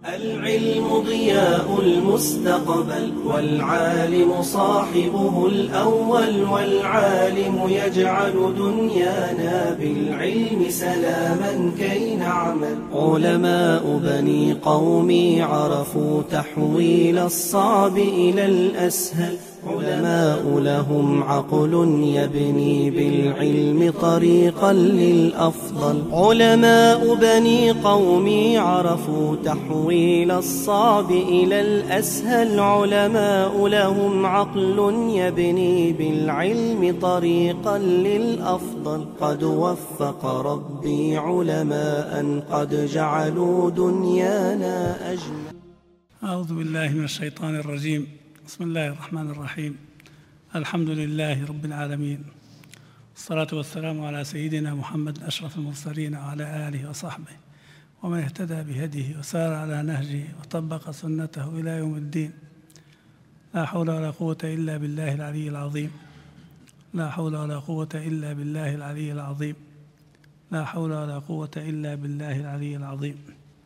العلم ضياء المستقبل، والعالم صاحبه الأول، والعالم يجعل دنيانا بالعلم سلاما كي نعمل. علماء بني قومي عرفوا تحويل الصعب إلى الأسهل، علماء لهم عقل يبني بالعلم طريقا للأفضل. علماء بني قومي عرفوا تحويل الصعب إلى الأسهل، علماء لهم عقل يبني بالعلم طريقا للأفضل. قد وفق ربي علماء قد جعلوا دنيانا أجمل. أعوذ بالله من الشيطان الرجيم. بسم الله الرحمن الرحيم. الحمد لله رب العالمين، الصلاة والسلام على سيدنا محمد أشرف المرسلين وعلى آله وصحبه ومن اهتدى بهديه وسار على نهجه وطبق سنته إلى يوم الدين. لا حول ولا قوة إلا بالله العلي العظيم. لا حول ولا قوة إلا بالله العلي العظيم. لا حول ولا قوة إلا بالله العلي العظيم.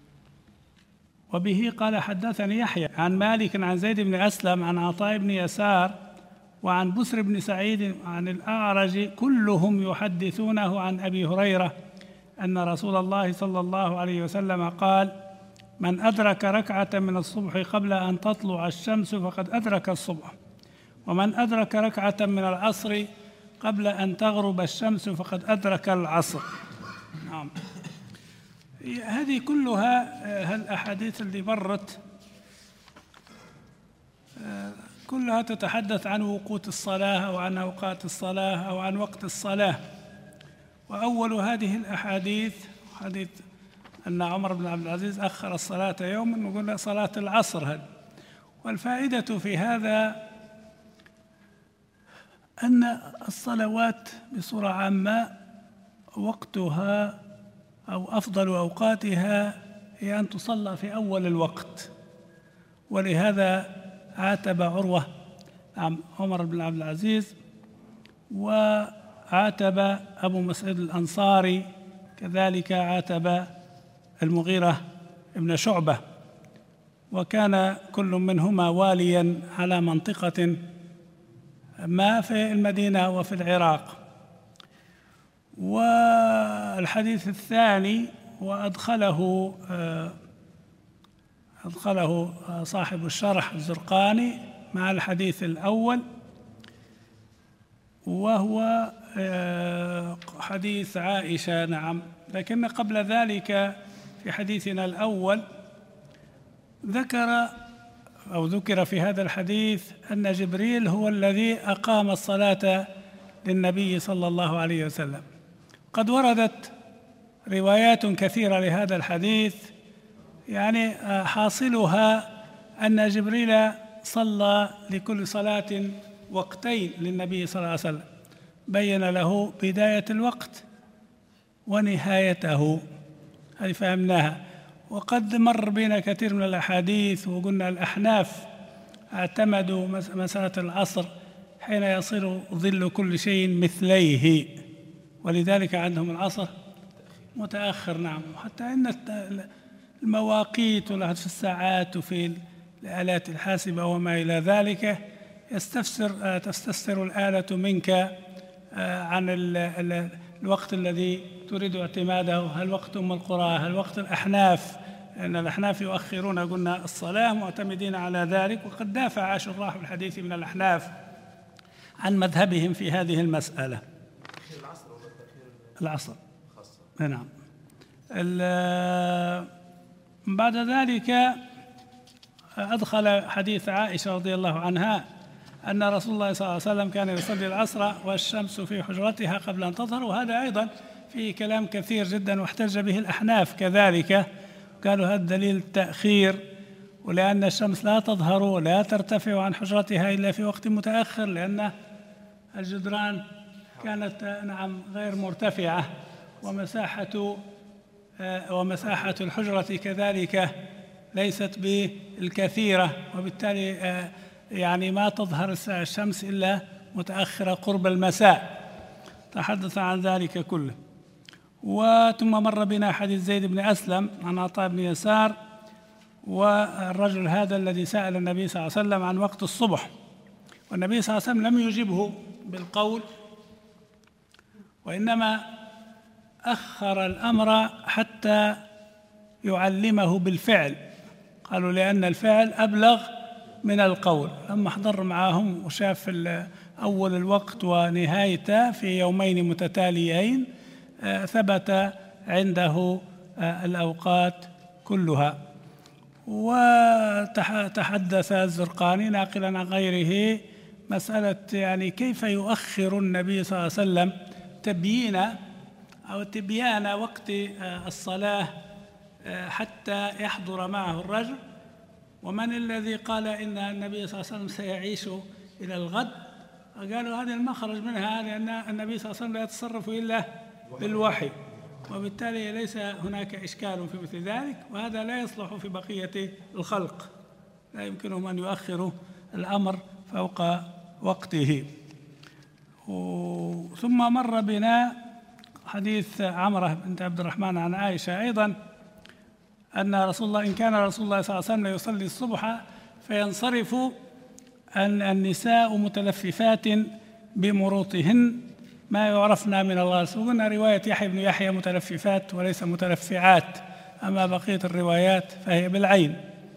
وبه قال حدثني يحيى عن مالك عن زيد بن أسلم عن عطاء بن يسار وعن بسر بن سعيد عن الأعرج كلهم يحدثونه عن أبي هريرة أن رسول الله صلى الله عليه وسلم قال: من أدرك ركعة من الصبح قبل أن تطلع الشمس فقد أدرك الصبح، ومن أدرك ركعة من العصر قبل أن تغرب الشمس فقد أدرك العصر. نعم، هذه كلها الأحاديث اللي مرت كلها تتحدث عن وقوت الصلاة أو عن أوقات الصلاة أو عن وقت الصلاة. وأول هذه الأحاديث حديث أن عمر بن عبد العزيز أخر الصلاة يوما وقلنا صلاة العصر هذه. والفائدة في هذا أن الصلوات بصورة عامة وقتها أو أفضل أوقاتها هي أن تصلى في أول الوقت، ولهذا عاتب عروة عمر بن عبد العزيز، وعاتب أبو مسعود الأنصاري، كذلك عاتب المغيرة بن شعبة، وكان كل منهما واليا على منطقة ما في المدينة وفي العراق. والحديث الثاني وأدخله صاحب الشرح الزرقاني مع الحديث الأول، وهو حديث عائشة. نعم، لكن قبل ذلك في حديثنا الأول ذكر في هذا الحديث أن جبريل هو الذي أقام الصلاة للنبي صلى الله عليه وسلم. قد وردت روايات كثيرة لهذا الحديث، يعني حاصلها أن جبريل صلى لكل صلاة وقتين للنبي صلى الله عليه وسلم، بين له بداية الوقت ونهايته، هذه فهمناها. وقد مر بنا كثير من الأحاديث وقلنا الأحناف اعتمدوا مسألة العصر حين يصير ظل كل شيء مثليه، ولذلك عندهم العصر متأخر. نعم، حتى إن المواقيت في الساعات وفي الآلات الحاسبة وما إلى ذلك تستفسر الآلة منك عن الوقت الذي تريد اعتماده، هل وقت أم القرى، هل وقت الأحناف، لأن الأحناف يؤخرون قلنا الصلاة معتمدين على ذلك. وقد دافع شراح الحديث من الأحناف عن مذهبهم في هذه المسألة. العصر نعم. بعد ذلك أدخل حديث عائشة رضي الله عنها أن رسول الله صلى الله عليه وسلم كان يصلي العصر والشمس في حجرتها قبل أن تظهر، وهذا أيضا فيه كلام كثير جدا واحتج به الأحناف كذلك، قالوا هذا دليل التأخير، ولأن الشمس لا تظهر ولا ترتفع عن حجرتها إلا في وقت متأخر، لأن الجدران كانت نعم غير مرتفعة، ومساحة الحجرة كذلك ليست بالكثيرة، وبالتالي يعني ما تظهر الشمس إلا متأخرة قرب المساء. تحدث عن ذلك كله. وثم مر بنا حديث زيد بن أسلم عن عطاء بن يسار والرجل هذا الذي سأل النبي صلى الله عليه وسلم عن وقت الصبح، والنبي صلى الله عليه وسلم لم يجبه بالقول، وإنما أخر الأمر حتى يعلمه بالفعل. قالوا لأن الفعل أبلغ من القول. لما حضر معهم وشاف أول الوقت ونهايته في يومين متتاليين ثبت عنده الأوقات كلها. وتحدث الزرقاني ناقلا عن غيره مسألة يعني كيف يؤخر النبي صلى الله عليه وسلم تبيان وقت الصلاة حتى يحضر معه الرجل، ومن الذي قال إن النبي صلى الله عليه وسلم سيعيش إلى الغد؟ قالوا هذه المخرج منها لأن النبي صلى الله عليه وسلم لا يتصرف إلا بالوحي، وبالتالي ليس هناك إشكال في مثل ذلك، وهذا لا يصلح في بقية الخلق، لا يمكنهم أن يؤخروا الأمر فوق وقته. ثم مر بنا حديث عمرة بنت عبد الرحمن عن عائشة أيضا أن إن كان رسول الله صلى الله عليه وسلم يصلي الصبح فينصرف النساء متلففات بمروطهن ما يعرفن من الغرس. وقلنا رواية يحيى بن يحيى متلففات وليس متلفعات، أما بقية الروايات فهي بالعين.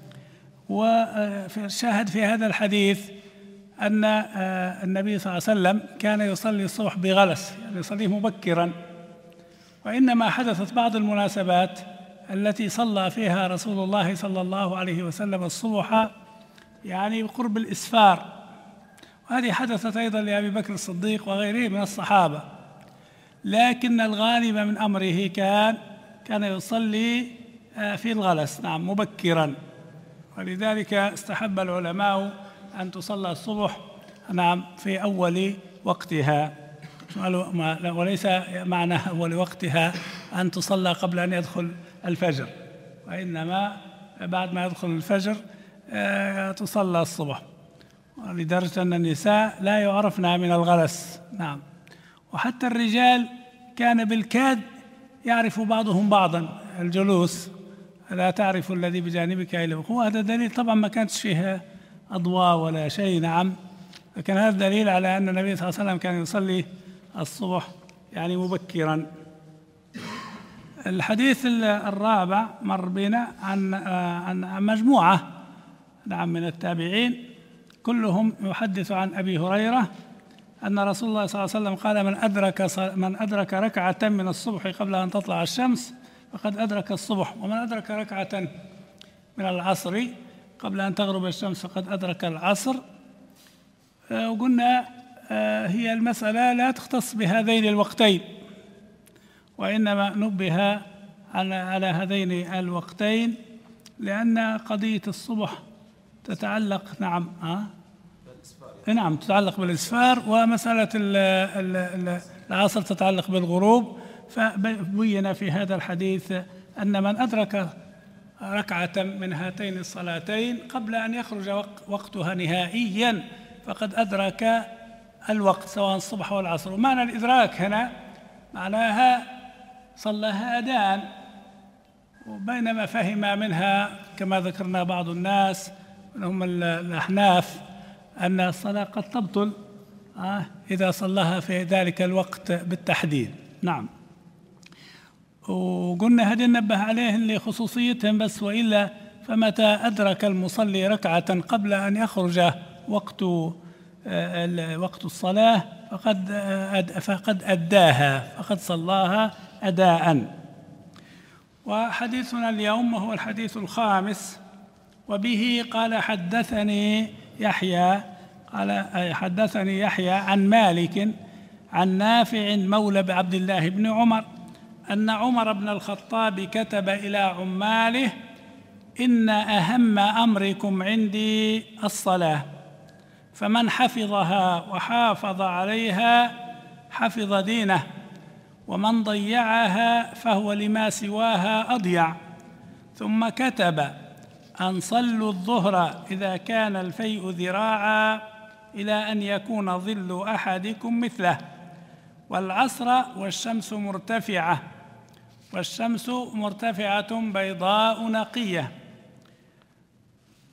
وشاهد في هذا الحديث أن النبي صلى الله عليه وسلم كان يصلي الصبح بغلس، يعني يصليه مبكرا، وإنما حدثت بعض المناسبات التي صلى فيها رسول الله صلى الله عليه وسلم الصبح يعني بقرب الإسفار، وهذه حدثت أيضا لأبي بكر الصديق وغيره من الصحابة، لكن الغالب من أمره كان يصلي في الغلس، نعم، مبكرا، ولذلك استحب العلماء أن تصلى الصبح نعم في أول وقتها، وليس معنى أول وقتها أن تصلى قبل أن يدخل الفجر، وإنما بعد ما يدخل الفجر تصلى الصبح، لدرجة أن النساء لا يعرفن من الغلس، نعم، وحتى الرجال كان بالكاد يعرف بعضهم بعضا، الجلوس لا تعرف الذي بجانبك إلا هو، هذا دليل طبعا ما كانتش فيها أضواء ولا شيء، نعم، لكن هذا دليل على أن النبي صلى الله عليه وسلم كان يصلي الصبح يعني مبكرا. الحديث الرابع مر بنا عن مجموعة نعم من التابعين كلهم يحدث عن أبي هريرة أن رسول الله صلى الله عليه وسلم قال من أدرك ركعة من الصبح قبل أن تطلع الشمس فقد أدرك الصبح، ومن أدرك ركعة من العصر قبل أن تغرب الشمس فقد أدرك العصر. وقلنا هي المسألة لا تختص بهذين الوقتين، وإنما نبه على هذين الوقتين لأن قضية الصبح تتعلق نعم تتعلق بالإسفار، ومسألة العصر تتعلق بالغروب. فبين في هذا الحديث أن من أدرك ركعة من هاتين الصلاتين قبل أن يخرج وقتها نهائيا فقد أدرك الوقت سواء الصبح والعصر. ومعنى الإدراك هنا معناها صلىها أداء، وبينما فهم منها كما ذكرنا بعض الناس هم الأحناف أن الصلاة قد تبطل إذا صلىها في ذلك الوقت بالتحديد، نعم. وقلنا هذه ننبه عليه لخصوصيتهم بس، وإلا فمتى أدرك المصلي ركعة قبل أن يخرج وقت الصلاة فقد أداها، فقد صلاها أداء. وحديثنا اليوم وهو الحديث الخامس، وبه قال حدثني يحيى عن مالك عن نافع مولى عبد الله بن عمر أن عمر بن الخطاب كتب إلى عماله: إن أهم أمركم عندي الصلاة، فمن حفظها وحافظ عليها حفظ دينه، ومن ضيعها فهو لما سواها أضيع. ثم كتب: أن صلوا الظهر إذا كان الفيء ذراعا إلى أن يكون ظل أحدكم مثله، والعصر والشمس مرتفعة بيضاء نقية،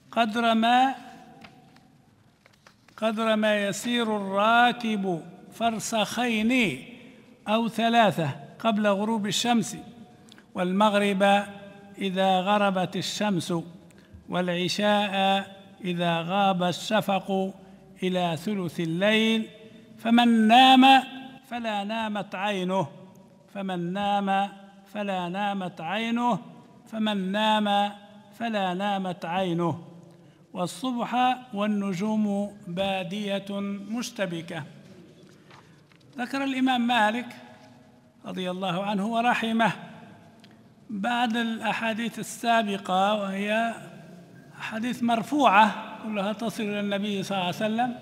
قدر ما يسير الراكب فرسخين أو 3 قبل غروب الشمس، والمغرب إذا غربت الشمس، والعشاء إذا غاب الشفق إلى ثلث الليل، فمن نام فلا نامت عينه، فمن نام فلا نامت عينه، فمن نام فلا نامت عينه، والصبح والنجوم بادية مشتبكة. ذكر الإمام مالك رضي الله عنه ورحمه بعد الأحاديث السابقة، وهي أحاديث مرفوعة كلها تصل إلى النبي صلى الله عليه وسلم،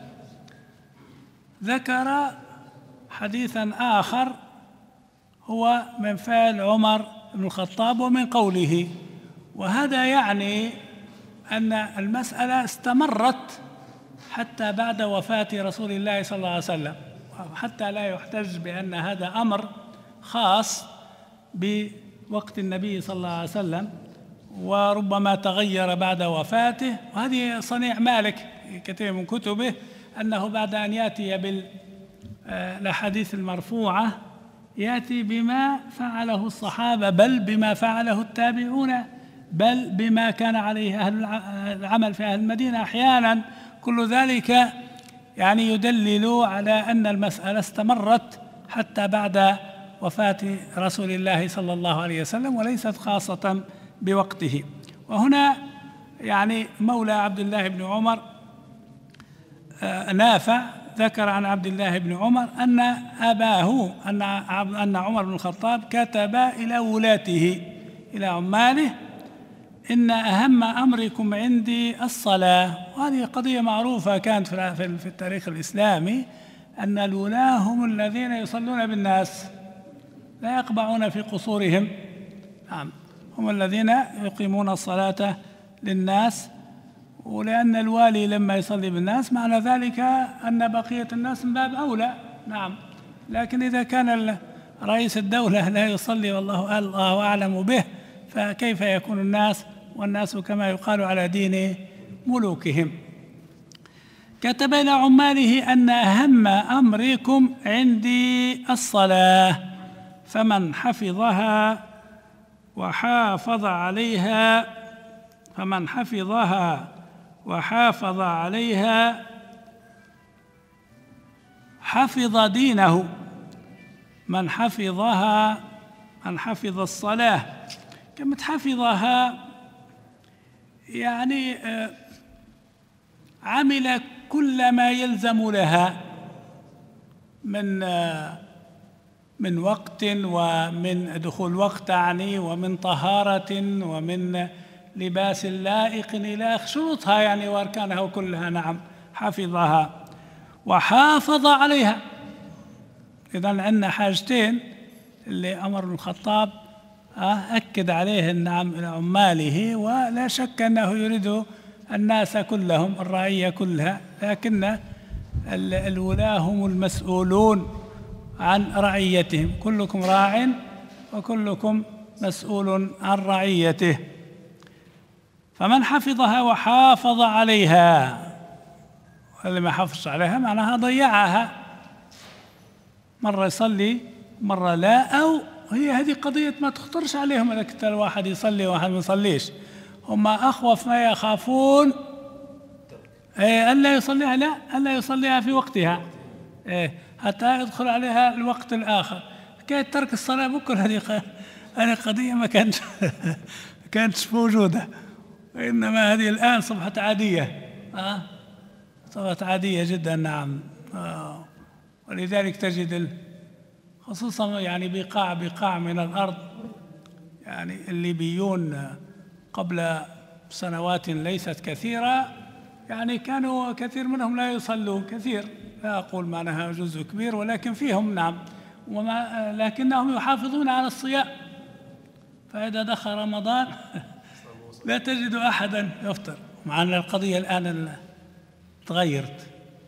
ذكر حديثاً آخر هو من فعل عمر بن الخطاب ومن قوله، وهذا يعني أن المسألة استمرت حتى بعد وفاة رسول الله صلى الله عليه وسلم، حتى لا يحتج بأن هذا أمر خاص بوقت النبي صلى الله عليه وسلم وربما تغير بعد وفاته. وهذه صنيع مالك في كثير من كتبه، أنه بعد أن يأتي بالأحاديث المرفوعة يأتي بما فعله الصحابة، بل بما فعله التابعون، بل بما كان عليه أهل العمل في أهل المدينة أحيانا. كل ذلك يعني يدلل على أن المسألة استمرت حتى بعد وفاة رسول الله صلى الله عليه وسلم، وليست خاصة بوقته. وهنا يعني مولى عبد الله بن عمر نافع ذكر عن عبد الله بن عمر أن أباه أن عمر بن الخطاب كتب إلى ولاته إلى عماله: إن أهم أمركم عندي الصلاة. وهذه قضية معروفة كانت في التاريخ الإسلامي، أن الولاة هم الذين يصلون بالناس، لا يقبعون في قصورهم، نعم، هم الذين يقيمون الصلاة للناس. ولأن الوالي لما يصلي بالناس معنى ذلك أن بقية الناس من باب أولى، نعم. لكن إذا كان رئيس الدولة لا يصلي والله أعلم به، فكيف يكون الناس والناس كما يقال على دين ملوكهم؟ كتب إلى عماله أن أهم أمركم عندي الصلاة، فمن حفظها وحافظ عليها حفظ دينه. من حفظ الصلاة، كلمة حفظها يعني عمل كل ما يلزم لها من وقت ومن دخول وقت يعني، ومن طهارة ومن لباس لائق إلى شروطها يعني وأركانها كلها، نعم، حفظها وحافظ عليها. إذن عندنا حاجتين اللي عمر بن الخطاب أكد عليه النعم إلى عماله، ولا شك أنه يريد الناس كلهم، الرعية كلها، لكن الولاة هم المسؤولون عن رعيتهم. كلكم راع وكلكم مسؤول عن رعيته. فمن حفظها وحافظ عليها، اللي ما حافظ عليها معناها ضيعها، مرة يصلي مرة لا، أو هي هذه قضية ما تخطرش عليهم إذا كنت الواحد يصلي وواحد ما يصليش، هم أخوف ما يخافون ألا يصليها، لا ألا يصليها في وقتها حتى يدخل عليها الوقت الآخر. حكاية ترك الصلاة بكل هذه قضية ما كانتش موجودة، وإنما هذه الآن صبحت عادية، صبحت عادية جدا، نعم. ولذلك تجد خصوصا يعني بقاع من الأرض، يعني الليبيون قبل سنوات ليست كثيرة يعني كانوا كثير منهم لا يصلون كثير، لا أقول معناها جزء كبير، ولكن فيهم نعم، لكنهم يحافظون على الصيام. فإذا دخل رمضان لا تجد أحدا يفطر، مع أن القضية الآن تغيرت.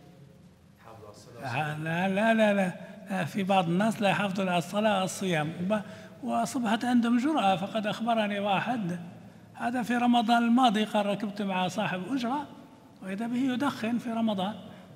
لا لا لا لا في بعض الناس لا يحافظون على الصلاة والصيام، وأصبحت عندهم جرأة. فقد أخبرني واحد هذا في رمضان الماضي قال ركبت مع صاحب أجرة وإذا به يدخن في رمضان.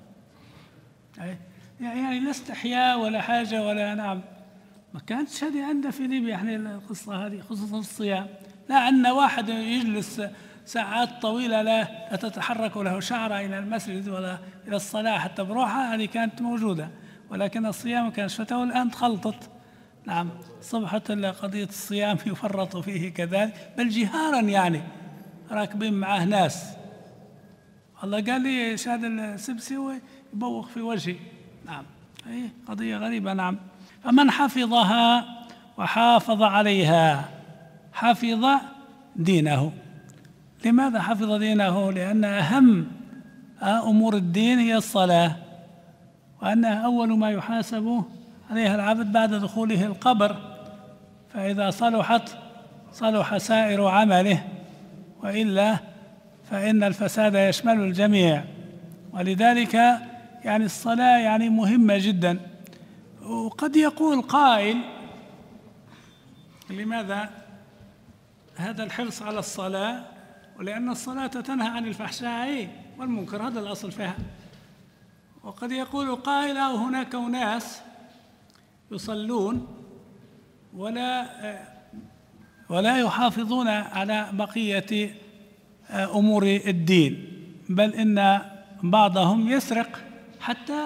يعني لا استحياء ولا حاجة ولا نعم. ما كانتش هذه عندنا في ليبيا يعني القصة هذه خصوصا الصيام، لا أن واحد يجلس ساعات طويلة لا تتحرك له شعرة إلى المسجد ولا إلى الصلاة حتى بروحها، هذه كانت موجودة، ولكن الصيام كان فتاة والآن تخلطت. نعم صبحت قضية الصيام يفرط فيه كذلك، بل جهارا يعني راكبين معاه ناس. الله قال لي شاد السبسي ويبوخ في وجهي. نعم أي قضية غريبة. نعم فمن حفظها وحافظ عليها حفظ دينه. لماذا حفظ دينه؟ لأن أهم أمور الدين هي الصلاة، وأنها أول ما يحاسب عليها العبد بعد دخوله القبر، فإذا صلحت صلح سائر عمله، وإلا فإن الفساد يشمل الجميع. ولذلك يعني الصلاة يعني مهمة جدا. وقد يقول قائل لماذا هذا الحرص على الصلاة؟ ولأن الصلاة تنهى عن الفحشاء والمنكر، هذا الأصل فيها. وقد يقول قائل هناك أناس يصلون ولا يحافظون على بقية أمور الدين، بل إن بعضهم يسرق حتى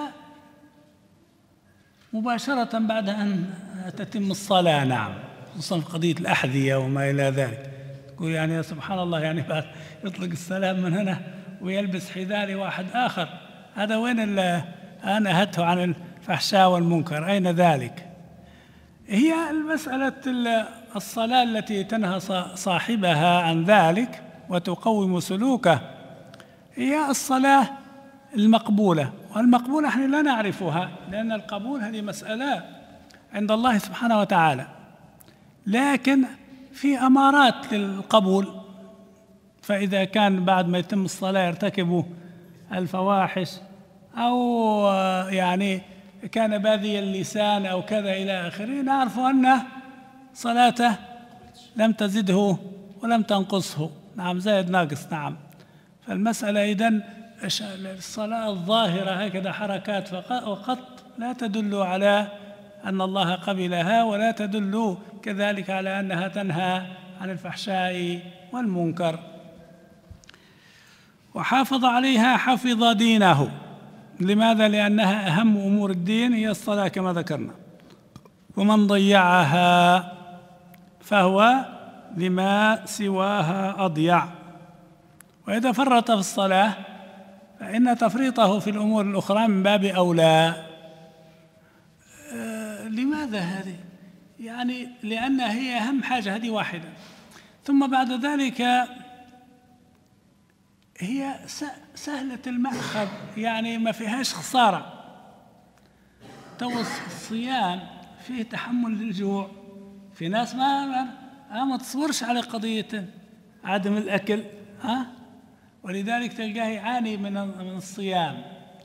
مباشرة بعد أن تتم الصلاة. نعم خصوصا في قضية الأحذية وما إلى ذلك. تقول يعني سبحان الله يعني بعد يطلق السلام من هنا ويلبس حذاء لواحد آخر، هذا وين نهته عن الفحشاء والمنكر؟ أين ذلك؟ هي المسألة الصلاة التي تنهى صاحبها عن ذلك وتقوم سلوكه هي الصلاة المقبولة. والمقبولة نحن لا نعرفها، لأن القبول هذه مسألة عند الله سبحانه وتعالى، لكن في أمارات للقبول. فإذا كان بعد ما يتم الصلاة يرتكب الفواحش أو يعني كان باذي اللسان أو كذا إلى آخره، نعرف أن صلاته لم تزده ولم تنقصه. نعم زائد ناقص. نعم فالمسألة إذن الصلاة الظاهرة هكذا حركات فقط لا تدل على أن الله قبلها، ولا تدل كذلك على أنها تنهى عن الفحشاء والمنكر. وحافظ عليها حفظ دينه. لماذا؟ لأنها أهم أمور الدين هي الصلاة كما ذكرنا. ومن ضيعها فهو لما سواها أضيع. وإذا فرط في الصلاة فإن تفريطه في الأمور الأخرى من باب أولى. لماذا هذه؟ يعني لأن هي أهم حاجة، هذه واحدة. ثم بعد ذلك هي سهلة المأخذ، يعني ما فيهاش خسارة. تو الصيام فيه تحمل للجوع، في ناس ما تصبرش على قضية عدم الأكل ولذلك تلقاه يعاني من الصيام.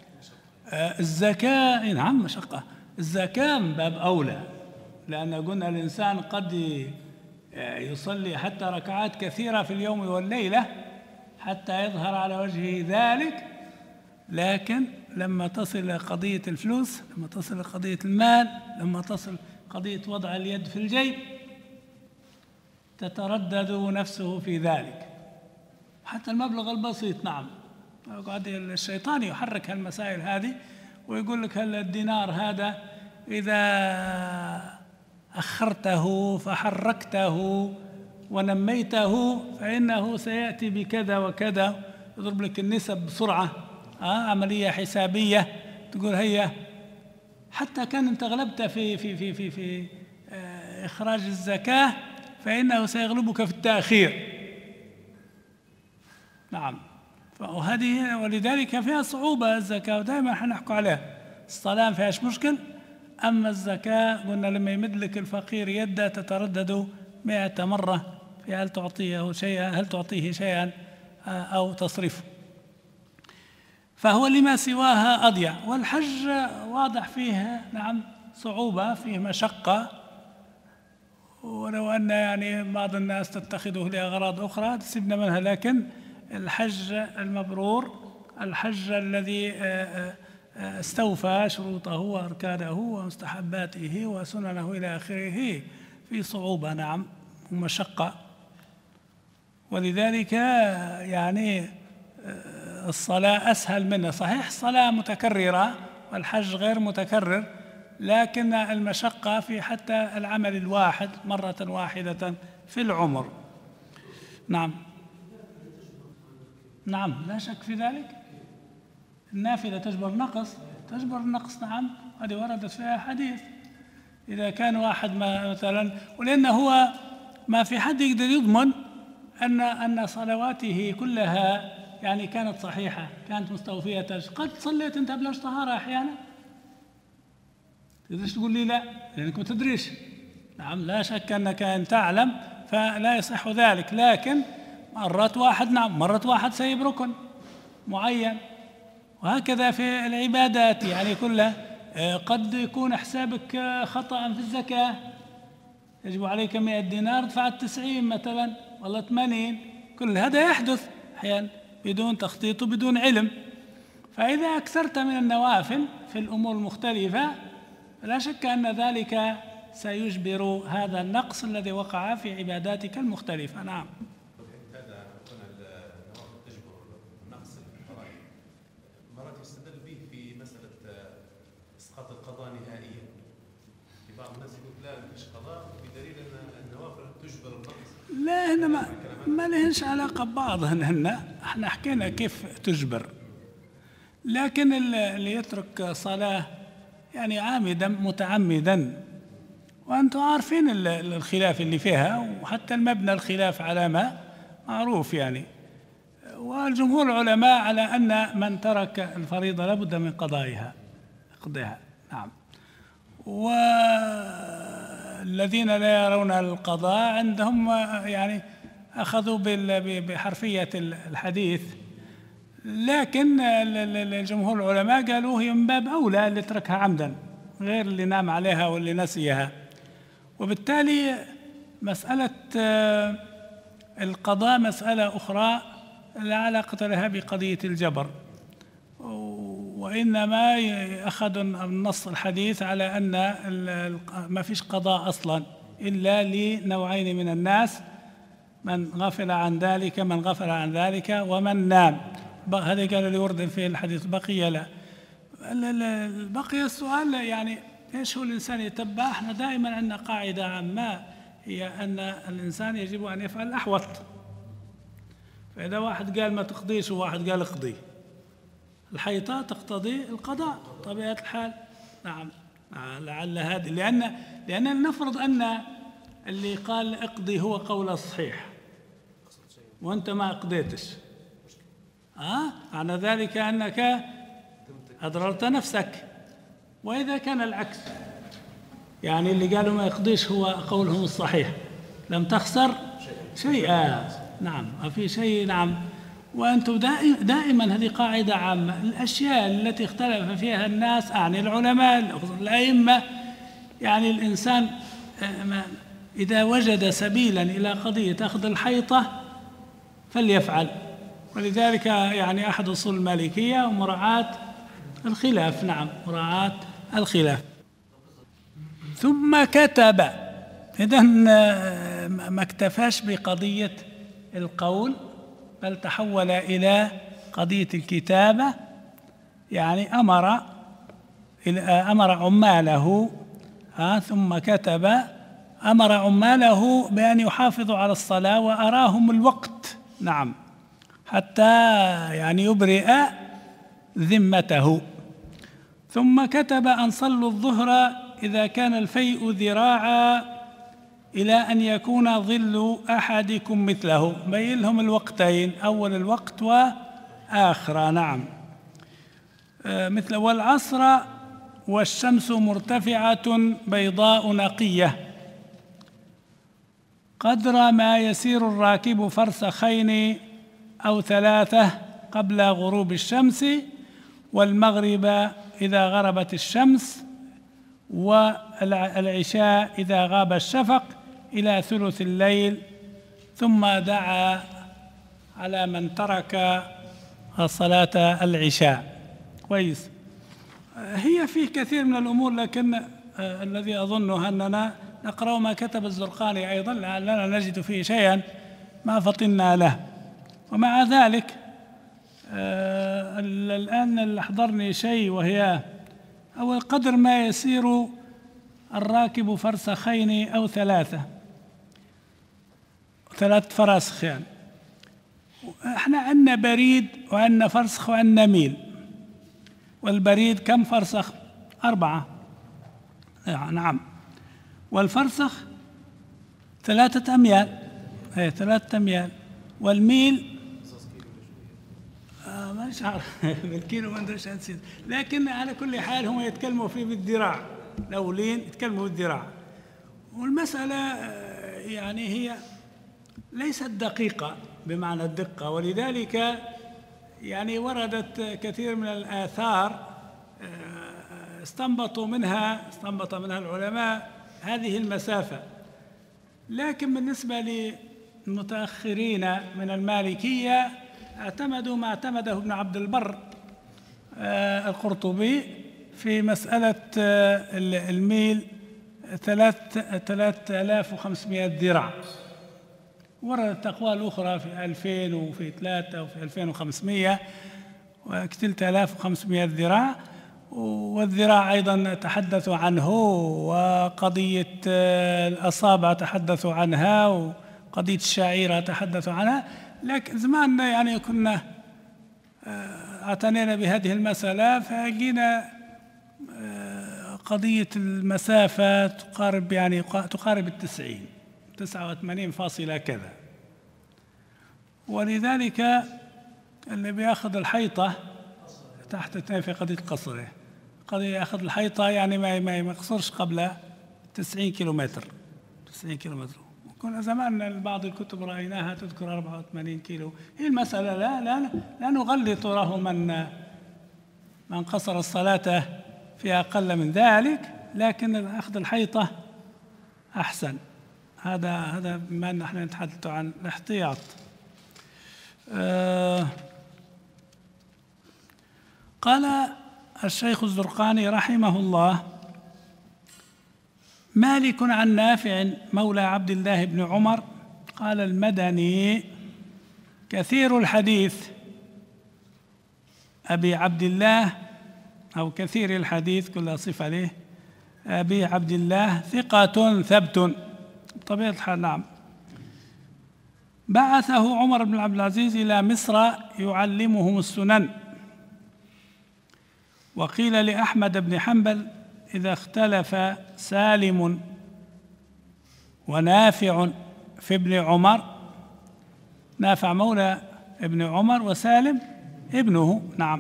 الزكاة نعم مشقة، الزكاة من باب أولى، لأن قلنا الإنسان قد يصلي حتى ركعات كثيرة في اليوم والليلة حتى يظهر على وجهه ذلك، لكن لما تصل قضية الفلوس، لما تصل قضية المال، لما تصل قضية وضع اليد في الجيب تتردد نفسه في ذلك. حتى المبلغ البسيط نعم قاعد الشيطان يحرك هالمسائل هذه ويقول لك هل الدينار هذا إذا أخرته فحركته ونميته فإنه سيأتي بكذا وكذا، يضرب لك النسب بسرعة، عملية حسابية. تقول هي حتى كان أنت غلبت في إخراج الزكاة فإنه سيغلبك في التأخير. نعم وهذه ولذلك فيها صعوبة الزكاة، ودائما احنا نحكي عليها. الصلاة ما فيهاش مشكل، أما الزكاة قلنا لما يمد لك الفقير يده تتردد 100 مرة في هل تعطيه شيئا أو تصرفه. فهو لما سواها أضيع. والحج واضح فيه نعم صعوبة، فيه مشقة، ولو أن يعني بعض الناس تتخذه لأغراض أخرى سيبنا منها، لكن الحج المبرور الحج الذي استوفى شروطه وأركانه ومستحباته وسننه إلى آخره في صعوبة نعم ومشقة، ولذلك يعني الصلاة أسهل منه. صحيح الصلاة متكررة والحج غير متكرر، لكن المشقة في حتى العمل الواحد مرة واحدة في العمر. نعم نعم لا شك في ذلك. النافلة تجبر النقص نعم، هذه وردت فيها حديث. إذا كان واحد مثلا، ولأنه هو ما في حد يقدر يضمن أن صلواته كلها يعني كانت صحيحة، كانت مستوفية. قد صليت أنت بلاش طهارة أحيانا، تقدرش تقول لي لا لأنك ما تدريش. نعم لا شك أنك أن تعلم فلا يصح ذلك، لكن مرات واحد نعم مرات واحد سيب ركن معين، وهكذا في العبادات يعني كلها. قد يكون حسابك خطأ في الزكاة، يجب عليك 100 دينار دفعت 90 مثلا والله 80، كل هذا يحدث أحيانا بدون تخطيط وبدون علم. فإذا أكثرت من النوافل في الأمور المختلفة فلا شك أن ذلك سيجبر هذا النقص الذي وقع في عباداتك المختلفة. نعم. مرات يستدل به في مسألة إسقاط القضاء نهائيا. في بعض الناس يقول لا مفيش قضاء بدليل أن النوافل تجبر النقص. لا هنا ما لهنش علاقة ببعضهن، احنا حكينا كيف تجبر، لكن اللي يترك صلاة يعني عامدا متعمدا، وأنتم عارفين الخلاف اللي فيها، وحتى المبنى الخلاف على ما معروف يعني. والجمهور العلماء على أن من ترك الفريضة لابد من قضائها يقضيها. نعم. والذين لا يرون القضاء عندهم يعني أخذوا بحرفية الحديث، لكن الجمهور العلماء قالوا هي من باب أولى اللي تركها عمدا غير اللي نام عليها واللي نسيها. وبالتالي مسألة القضاء مسألة أخرى لا علاقة لها بقضية الجبر، وإنما أخذ النص الحديث على أن ما فيش قضاء أصلا إلا لنوعين من الناس، من غفل عن ذلك ومن نام. هذا قال اللي ورد في الحديث، بقي لا. بقي السؤال يعني ايش هو الإنسان يتبع؟ احنا دائما عندنا قاعدة عامة هي أن الإنسان يجب أن يفعل الأحوط. فإذا واحد قال ما تقضيش وواحد قال اقضي، الحيطة تقتضي القضاء طبيعة الحال. نعم لعل هذه لأن نفرض أن اللي قال اقضي هو قوله صحيح وأنت ما أقضيتش، معنى ذلك أنك أضررت نفسك. وإذا كان العكس، يعني اللي قالوا ما يقضيش هو قولهم الصحيح، لم تخسر شيئا. نعم ما في شيء. نعم. وأنتم دائما هذه قاعدة عامة، الأشياء التي اختلف فيها الناس أعني العلماء الأئمة، يعني الإنسان إذا وجد سبيلا إلى قضية أخذ الحيطة فليفعل. ولذلك يعني أحد أصول المالكية ومراعاة الخلاف. نعم مراعاة الخلاف. ثم كتب، إذن ما اكتفاش بقضية القول بل تحول إلى قضية الكتابة، يعني أمر عماله ثم كتب، أمر عماله بأن يحافظوا على الصلاة وأراهم الوقت. نعم حتى يعني يبرئ ذمته. ثم كتب أن صلوا الظهر إذا كان الفيء ذراعا إلى أن يكون ظل أحدكم مثله، بين لهم الوقتين، أول الوقت وآخره. نعم مثل والعصر والشمس مرتفعة بيضاء نقية قدر ما يسير الراكب فرسخين أو 3 قبل غروب الشمس، والمغرب إذا غربت الشمس، والعشاء إذا غاب الشفق، إلى ثلث الليل، ثم دعا على من ترك صلاة العشاء. كويس. هي فيه كثير من الأمور، لكن الذي أظنه أننا نقرأ ما كتب الزرقاني أيضا لعلنا نجد فيه شيئا ما فطنا له. ومع ذلك الآن اللي حضرني شيء، وهي أو قدر ما يسير الراكب فرسخين أو ثلاث فراسخ. يعني احنا عندنا بريد وعندنا فرسخ وعندنا ميل. والبريد كم فرسخ؟ 4. نعم. والفرسخ 3 أميال. 3 أميال. والميل مش عارف بالكيلو ما ادري نسيت، لكن على كل حال هم يتكلموا فيه بالذراع، الأولين يتكلموا بالذراع. والمسألة يعني هي ليست دقيقة بمعنى الدقة، ولذلك يعني وردت كثير من الآثار استنبط منها العلماء هذه المسافة. لكن بالنسبة للمتأخرين من المالكية اعتمدوا ما اعتمده ابن عبد البر القرطبي في مسألة الميل 3500 ذراع. وردت أقوال أخرى في 2000 وفي 3 وفي 2500 وكتلت 1500 ذراع. والذراع أيضا تحدثوا عنه، وقضية الأصابع تحدثوا عنها، وقضية الشعيرة تحدثوا عنها. لكن زماننا يعني كنا اعتنينا بهذه المسألة، فجينا قضية المسافة تقارب 90 89 فاصلة كذا. ولذلك اللي بياخذ الحيطة تحت في قضية قصره، قضية ياخذ الحيطة يعني ما يقصرش قبل 90 كيلومتر. 90 كيلومتر. كنا زمان بعض الكتب رأيناها تذكر 84 كيلو. هي المسألة لا نغلط له من قصر الصلاة في أقل من ذلك، لكن أخذ الحيطة أحسن. هذا بما أن نحن نتحدث عن الاحتياط. قال الشيخ الزرقاني رحمه الله: مالك عن نافع مولى عبد الله بن عمر قال المدني: كثير الحديث أبي عبد الله، أو كثير الحديث كلها صفة له، أبي عبد الله ثقة ثبت. بطبيعة الحال نعم. بعثه عمر بن عبد العزيز إلى مصر يعلمهم السنن. وقيل لأحمد بن حنبل: إذا اختلف سالم ونافع في ابن عمر، نافع مولى ابن عمر وسالم ابنه، نعم،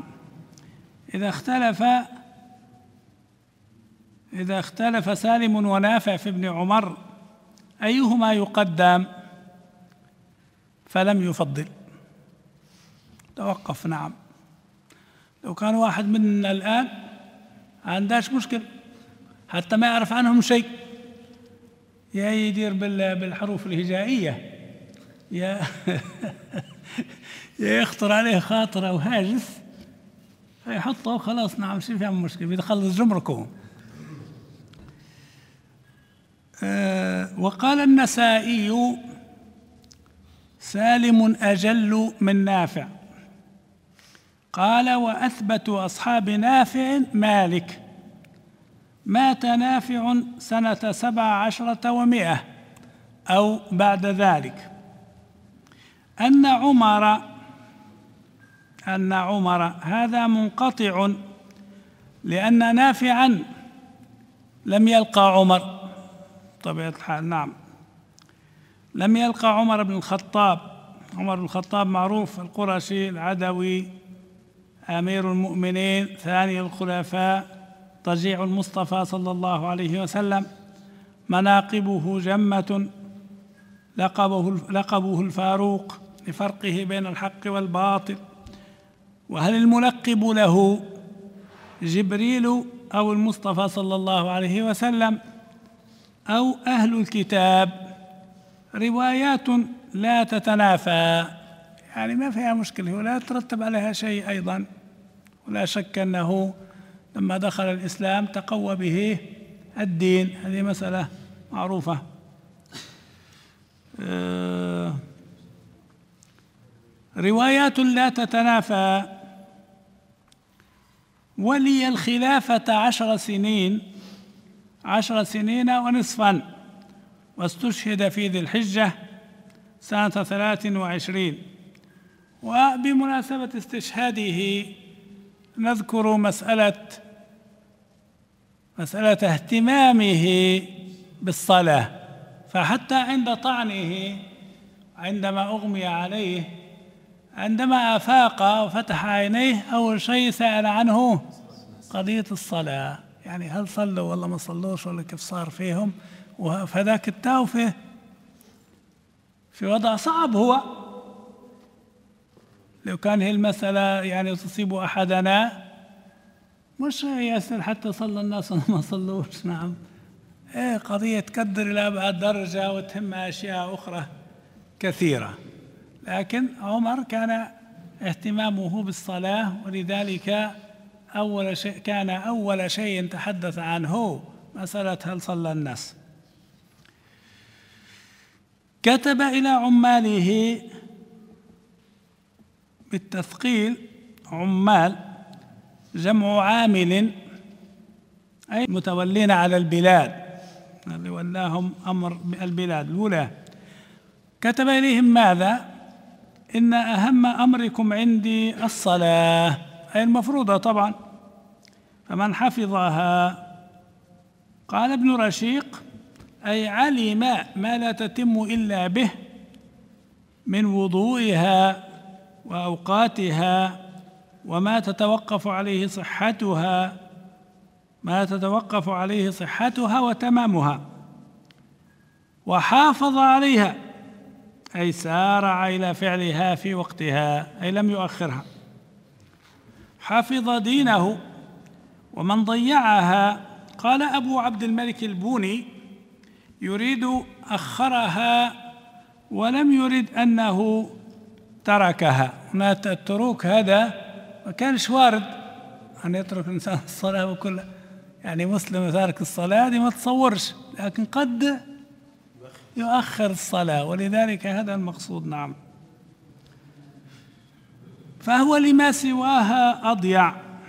إذا اختلف سالم ونافع في ابن عمر أيهما يقدم؟ فلم يفضل. توقف. نعم. لو كان واحد منا الآن عندهاش مشكل حتى ما يعرف عنهم شيء، يا يدير بالحروف الهجائية، يا يخطر عليه خاطر أو هاجس فيحطه وخلاص. نعم. شو في مشكلة؟ بيخلص جمركه. وقال النسائي: سالم أجل من نافع. قال: وأثبت أصحاب نافع مالك. مات نافع سنة 17 و100 أو بعد ذلك. أن عمر هذا منقطع، لأن نافعا لم يلقى عمر. طبيعة الحال نعم. لم يلقى عمر بن الخطاب. عمر بن الخطاب معروف، القرشي العدوي، أمير المؤمنين، ثاني الخلفاء، ضجيع المصطفى صلى الله عليه وسلم، مناقبه جمة، لقبه الفاروق لفرقه بين الحق والباطل. وهل الملقب له جبريل أو المصطفى صلى الله عليه وسلم أو أهل الكتاب؟ روايات لا تتنافى، يعني ما فيها مشكلة ولا يترتب عليها شيء أيضا، ولا شك أنه لما دخل الإسلام تقوى به الدين، هذه مسألة معروفة. روايات لا تتنافى. ولي الخلافة 10 سنين ونصفا، واستشهد في ذي الحجة سنة 23. وبمناسبة استشهاده نذكر مسألة اهتمامه بالصلاة، فحتى عند طعنه عندما أغمي عليه عندما أفاق وفتح عينيه أول شيء سأل عنه قضية الصلاة، يعني هل صلوا ولا ما صلوش ولا كيف صار فيهم. فذاك التوفى في وضع صعب، هو لو كان هي المسألة يعني تصيب أحدنا مش يسأل حتى صلى الناس ولا ما صلوش. نعم، قضية تقدر إلى أبعد درجة وتهم أشياء أخرى كثيرة، لكن عمر كان اهتمامه بالصلاة، ولذلك كان أول شيء تحدث عنه مسألة هل صلى الناس. كتب إلى عماله بالتثقيل، عمال جمع عامل أي متولين على البلاد، اللي ولاهم أمر البلاد الولاة. كتب إليهم ماذا؟ إن أهم أمركم عندي الصلاة، أي المفروضة طبعا، فمن حفظها. قال ابن رشيق أي علم ما لا تتم إلا به من وضوئها وأوقاتها وما تتوقف عليه صحتها وتمامها، وحافظ عليها أي سارع إلى فعلها في وقتها، أي لم يؤخرها. حفظ دينه. ومن ضيعها، قال أبو عبد الملك البوني يريد أخرها ولم يرد أنه تركها. هنا التروك هذا ما كانش وارد أن يترك الإنسان الصلاة وكل يعني مسلم تارك الصلاة، دي ما تصورش، لكن قد يؤخر الصلاة، ولذلك هذا المقصود. نعم، فهو لما سواها أضيع.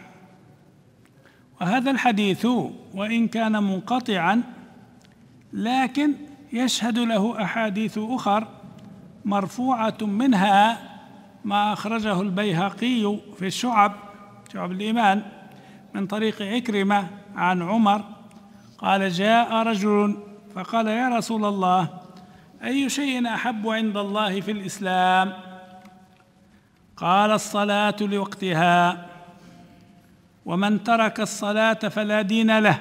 وهذا الحديث وإن كان منقطعا لكن يشهد له أحاديث أخر مرفوعة، منها ما أخرجه البيهقي في شعب الإيمان من طريق عكرمة عن عمر قال: جاء رجل فقال: يا رسول الله، أي شيء أحب عند الله في الإسلام؟ قال: الصلاة لوقتها، ومن ترك الصلاة فلا دين له،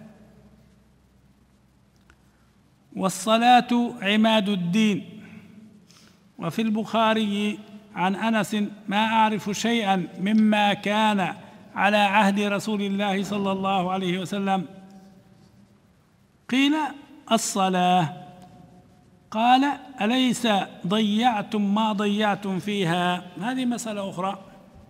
والصلاة عماد الدين. وفي البخاري عن أنس: ما أعرف شيئا مما كان على عهد رسول الله صلى الله عليه وسلم. قيل: الصلاة. قال: أليس ضيعتم ما ضيعتم فيها؟ هذه مسألة أخرى.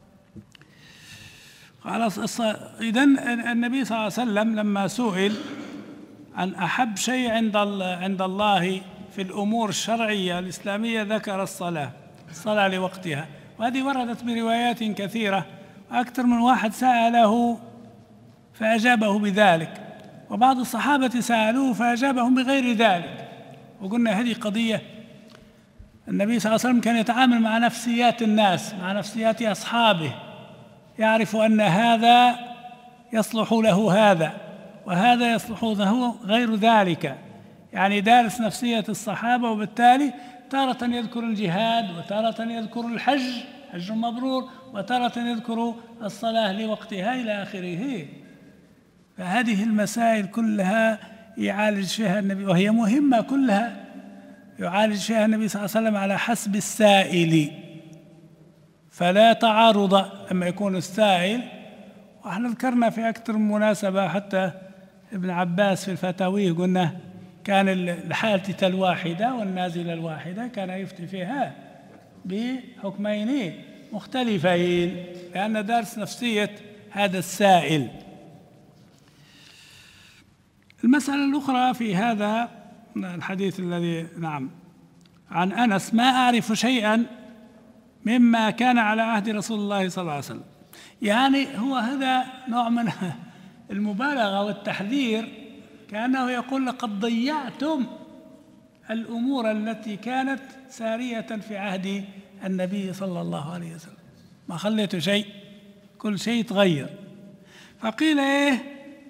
قال: إذن النبي صلى الله عليه وسلم لما سئل عن أحب شيء عند الله في الأمور الشرعية الإسلامية ذكر الصلاة لوقتها، وهذه وردت بروايات كثيرة، أكثر من واحد سأله فأجابه بذلك، وبعض الصحابة سألوه فأجابهم بغير ذلك. وقلنا هذه قضية النبي صلى الله عليه وسلم كان يتعامل مع نفسيات الناس، مع نفسيات أصحابه، يعرف أن هذا يصلح له هذا وهذا يصلح له غير ذلك، يعني دارس نفسية الصحابة، وبالتالي تارة يذكر الجهاد وتارة يذكر الحج المبرور وتارة يذكر الصلاة لوقتها إلى آخره. فهذه المسائل كلها يعالج فيها النبي، وهي مهمة كلها يعالج فيها النبي صلى الله عليه وسلم على حسب السائل، فلا تعارض لما يكون السائل. واحنا ذكرنا في أكثر من مناسبة، حتى ابن عباس في الفتاوي قلنا كان الحادثة الواحدة والنازلة الواحدة كان يفتي فيها بحكمين مختلفين، لأن درس نفسية هذا السائل. المسألة الأخرى في هذا الحديث الذي عن أنس: ما أعرف شيئا مما كان على عهد رسول الله صلى الله عليه وسلم. يعني هو هذا نوع من المبالغة والتحذير، كأنه يقول: لقد ضيعتم الأمور التي كانت سارية في عهد النبي صلى الله عليه وسلم، ما خليتوا شيء، كل شيء تغير. فقيل إيه؟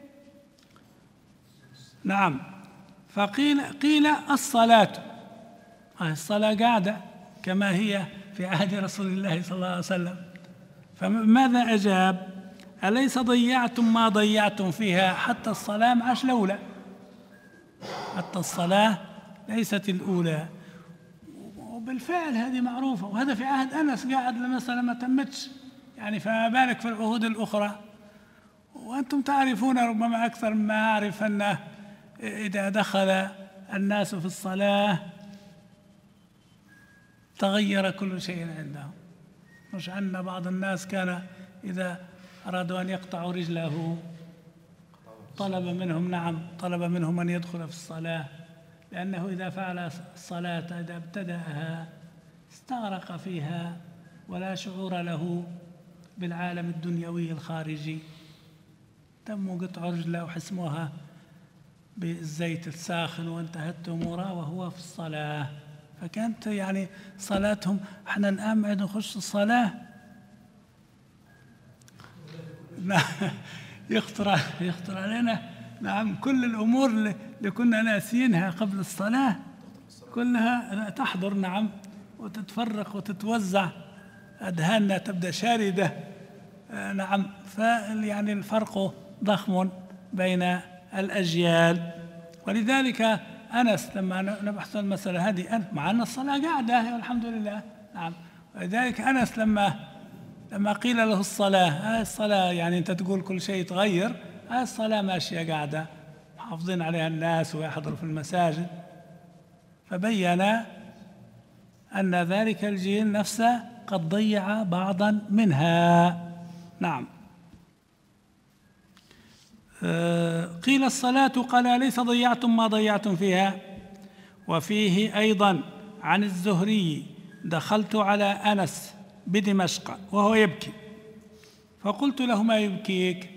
نعم، قيل الصلاة قاعدة كما هي في عهد رسول الله صلى الله عليه وسلم. فماذا أجاب؟ أليس ضيعتم ما ضيعتم فيها حتى الصلاة معاش الأولى، حتى الصلاة ليست الأولى. وبالفعل هذه معروفة، وهذا في عهد أنس قاعد المسألة ما تمتش، يعني فما بالك في العهود الأخرى. وأنتم تعرفون ربما أكثر مما أعرف أن إذا دخل الناس في الصلاة تغير كل شيء عندهم. مش أن بعض الناس كان إذا أرادوا أن يقطعوا رجله طلب منهم أن يدخل في الصلاة، لأنه إذا فعل الصلاة إذا ابتدأها استغرق فيها ولا شعور له بالعالم الدنيوي الخارجي. تم قطع رجله وحسموها بالزيت الساخن وانتهت أموره وهو في الصلاة. فكانت يعني صلاتهم، احنا الآن بعد نخش الصلاة يخطر علينا كل الأمور اللي كنا ناسينها قبل الصلاة كلها تحضر وتتفرق وتتوزع، أذهاننا تبدأ شاردة. فيعني الفرق ضخم بين الأجيال. ولذلك أنس لما نبحث المسألة هذه، مع أن الصلاة قاعدة والحمد لله، ولذلك أنس لما قيل له الصلاة يعني أنت تقول كل شيء يتغير، الصلاة ماشية قاعدة محافظين عليها الناس ويحضروا في المساجد. فبين أن ذلك الجيل نفسه قد ضيع بعضا منها. نعم. قيل الصلاة، قال ليس ضيعتم ما ضيعتم فيها. وفيه أيضا عن الزهري: دخلت على أنس بدمشق وهو يبكي، فقلت له: ما يبكيك؟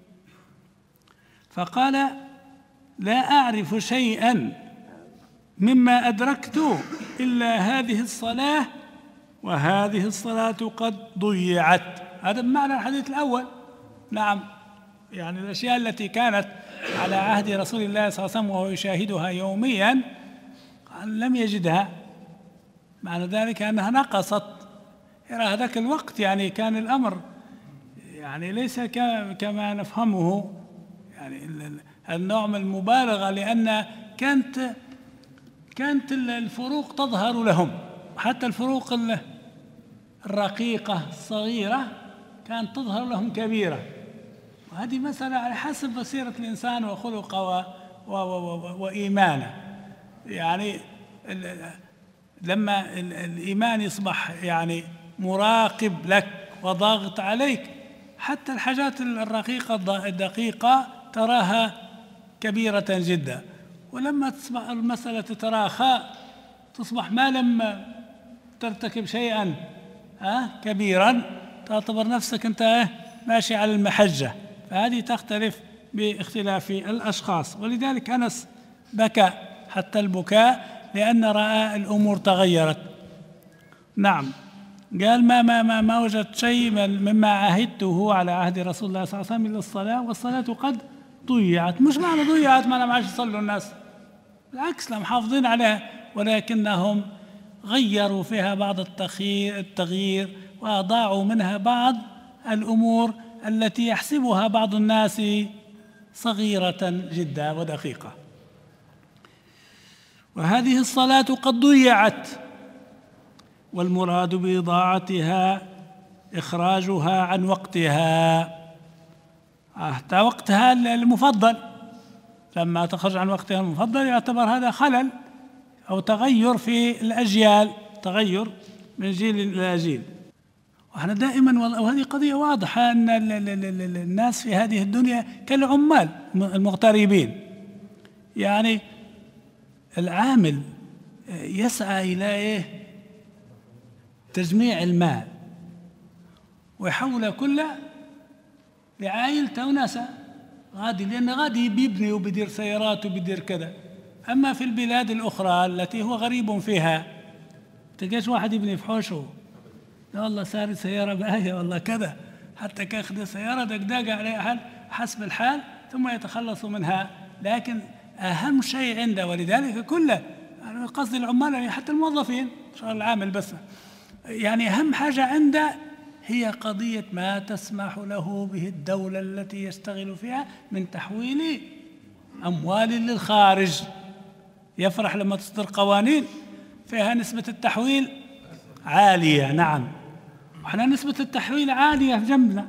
فقال: لا أعرف شيئا مما أدركت إلا هذه الصلاة، وهذه الصلاة قد ضيعت. هذا بمعنى الحديث الأول. يعني الأشياء التي كانت على عهد رسول الله صلى الله عليه وسلم وهو يشاهدها يوميا لم يجدها، معنى ذلك أنها نقصت إلى هذاك الوقت. يعني كان الأمر يعني ليس كما نفهمه، يعني النوع من المبالغة، لأن كانت الفروق تظهر لهم، حتى الفروق الرقيقة الصغيرة كانت تظهر لهم كبيرة. وهذه مسألة على حسب بصيرة الإنسان وخلقه وإيمانه. يعني لما الإيمان يصبح يعني مراقب لك وضاغط عليك، حتى الحاجات الرقيقة الدقيقة تراها كبيرة جدا. ولما تصبح المسألة تتراخى تصبح ما لم ترتكب شيئا كبيرا تعتبر نفسك أنت ماشي على المحجة. فهذه تختلف باختلاف الأشخاص. ولذلك أنس بكى حتى البكاء لأن رأى الأمور تغيرت. نعم. قال ما وجدت شيء مما عهدته على عهد رسول الله صلى الله عليه وسلم إلا الصلاة، والصلاة قد ضيعت. مش معنى ضيعت ما عادش يصلوا الناس، بالعكس لهم حافظين عليها، ولكنهم غيروا فيها بعض التغيير وأضاعوا منها بعض الأمور التي يحسبها بعض الناس صغيرة جدا ودقيقة. وهذه الصلاة قد ضيعت، والمراد بإضاعتها إخراجها عن وقتها، حتى وقتها المفضل لما تخرج عن وقتها المفضل يعتبر هذا خلل أو تغير في الأجيال، تغير من جيل إلى جيل. وإحنا دائما وهذه قضية واضحة أن الناس في هذه الدنيا كالعمال المغتربين، يعني العامل يسعى إلى إيه؟ تجميع المال ويحول كله لعائلته وناسه غادي، لأن غادي بيبني وبيدير سيارات وبيدير كذا. أما في البلاد الأخرى التي هو غريب فيها تلقاش واحد يبني في حوشه، لا والله ساري سيارة باهية والله كذا، حتى كاخذ سيارة دقداقة عليها حسب الحال ثم يتخلص منها. لكن أهم شيء عنده، ولذلك كله يعني قصدي العمال يعني حتى الموظفين شغل العامل بس، يعني أهم حاجة عنده هي قضية ما تسمح له به الدولة التي يشتغل فيها من تحويل أموال للخارج. يفرح لما تصدر قوانين فيها نسبة التحويل عالية. نعم، وإحنا نسبة التحويل عالية في جنبنا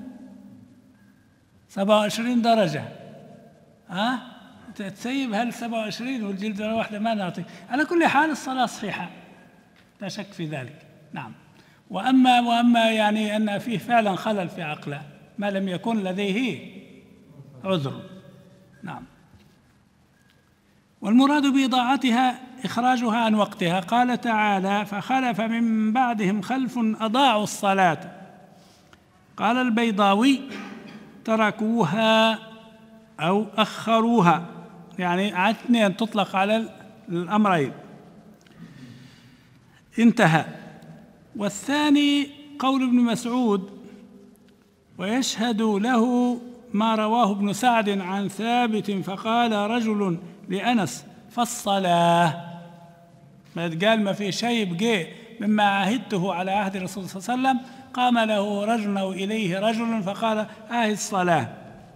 27 درجة. تسيب هال 27 والجلدة واحدة ما نعطيك. على كل حال الصلاة صحيحة لا شك في ذلك. نعم. وأما يعني أن فيه فعلا خلل في عقله ما لم يكن لديه عذر. نعم. والمراد بإضاعتها إخراجها عن وقتها. قال تعالى: فخلف من بعدهم خلف أضاعوا الصلاة. قال البيضاوي: تركوها أو أخروها، يعني على اثنين تطلق على الأمرين. انتهى. والثاني قول ابن مسعود: ويشهد له ما رواه ابن سعد عن ثابت فقال رجل لأنس: فالصلاة. ما يتقال ما في شيء بقي مما عهدته على عهد الرسول صلى الله عليه وسلم. قام له رجل أو إليه رجل فقال: الصلاة.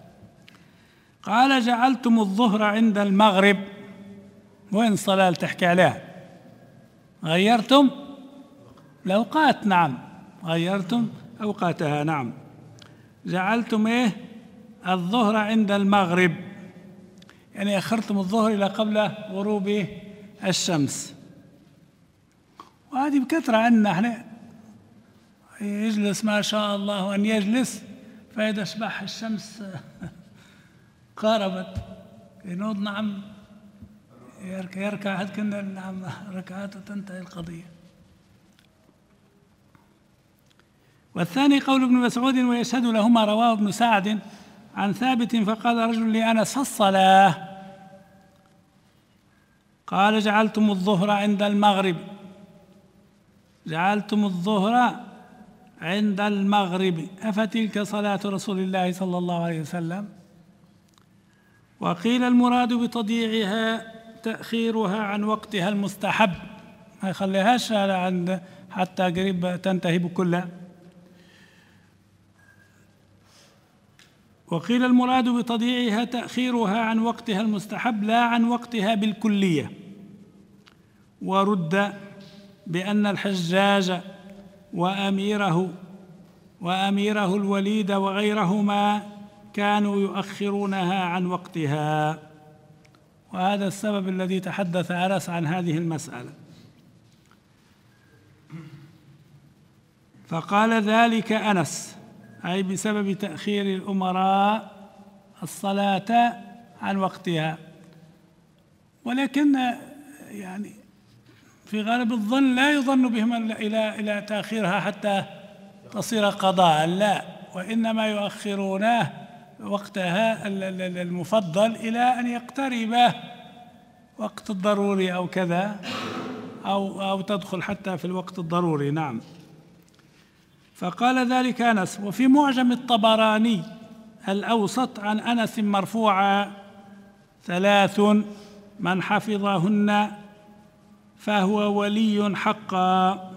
قال: جعلتم الظهر عند المغرب. وين الصلاة تحكي عليها؟ غيرتم الأوقات. نعم، غيرتم أوقاتها. نعم، جعلتم الظهر عند المغرب، يعني أخرتم الظهر إلى قبل غروب الشمس. وهذه بكثرة عندنا احنا، يجلس ما شاء الله أن يجلس، فإذا أصبح الشمس قاربت ينوض نعم يركع هذ كنا نعم ركعات وتنتهي القضية. والثاني قول ابن مسعود: ويشهد لهما رواه ابن سعد عن ثابت فقال رجل لأنس: الصلاة. قال: جعلتم الظهر عند المغرب. جعلتم الظهر عند المغرب، أفتلك صلاة رسول الله صلى الله عليه وسلم؟ وقيل المراد بتضييعها تأخيرها عن وقتها المستحب، ما يخليهاش عند حتى قريب تنتهي بكلها. وقيل المراد بتضييعها تأخيرها عن وقتها المستحب لا عن وقتها بالكلية. ورد بأن الحجاج وأميره الوليد وغيرهما كانوا يؤخرونها عن وقتها، وهذا السبب الذي تحدث أنس عن هذه المسألة. فقال ذلك أنس، أي بسبب تأخير الأمراء الصلاة عن وقتها. ولكن يعني في غالب الظن لا يظن بهم إلى تأخيرها حتى تصير قضاء، لا، وإنما يؤخرونه وقتها المفضل إلى أن يقترب وقت الضروري أو كذا، أو تدخل حتى في الوقت الضروري. نعم. فقال ذلك أنس. وفي معجم الطبراني الأوسط عن أنس مرفوعا: 3 من حفظهن فهو ولي حقا.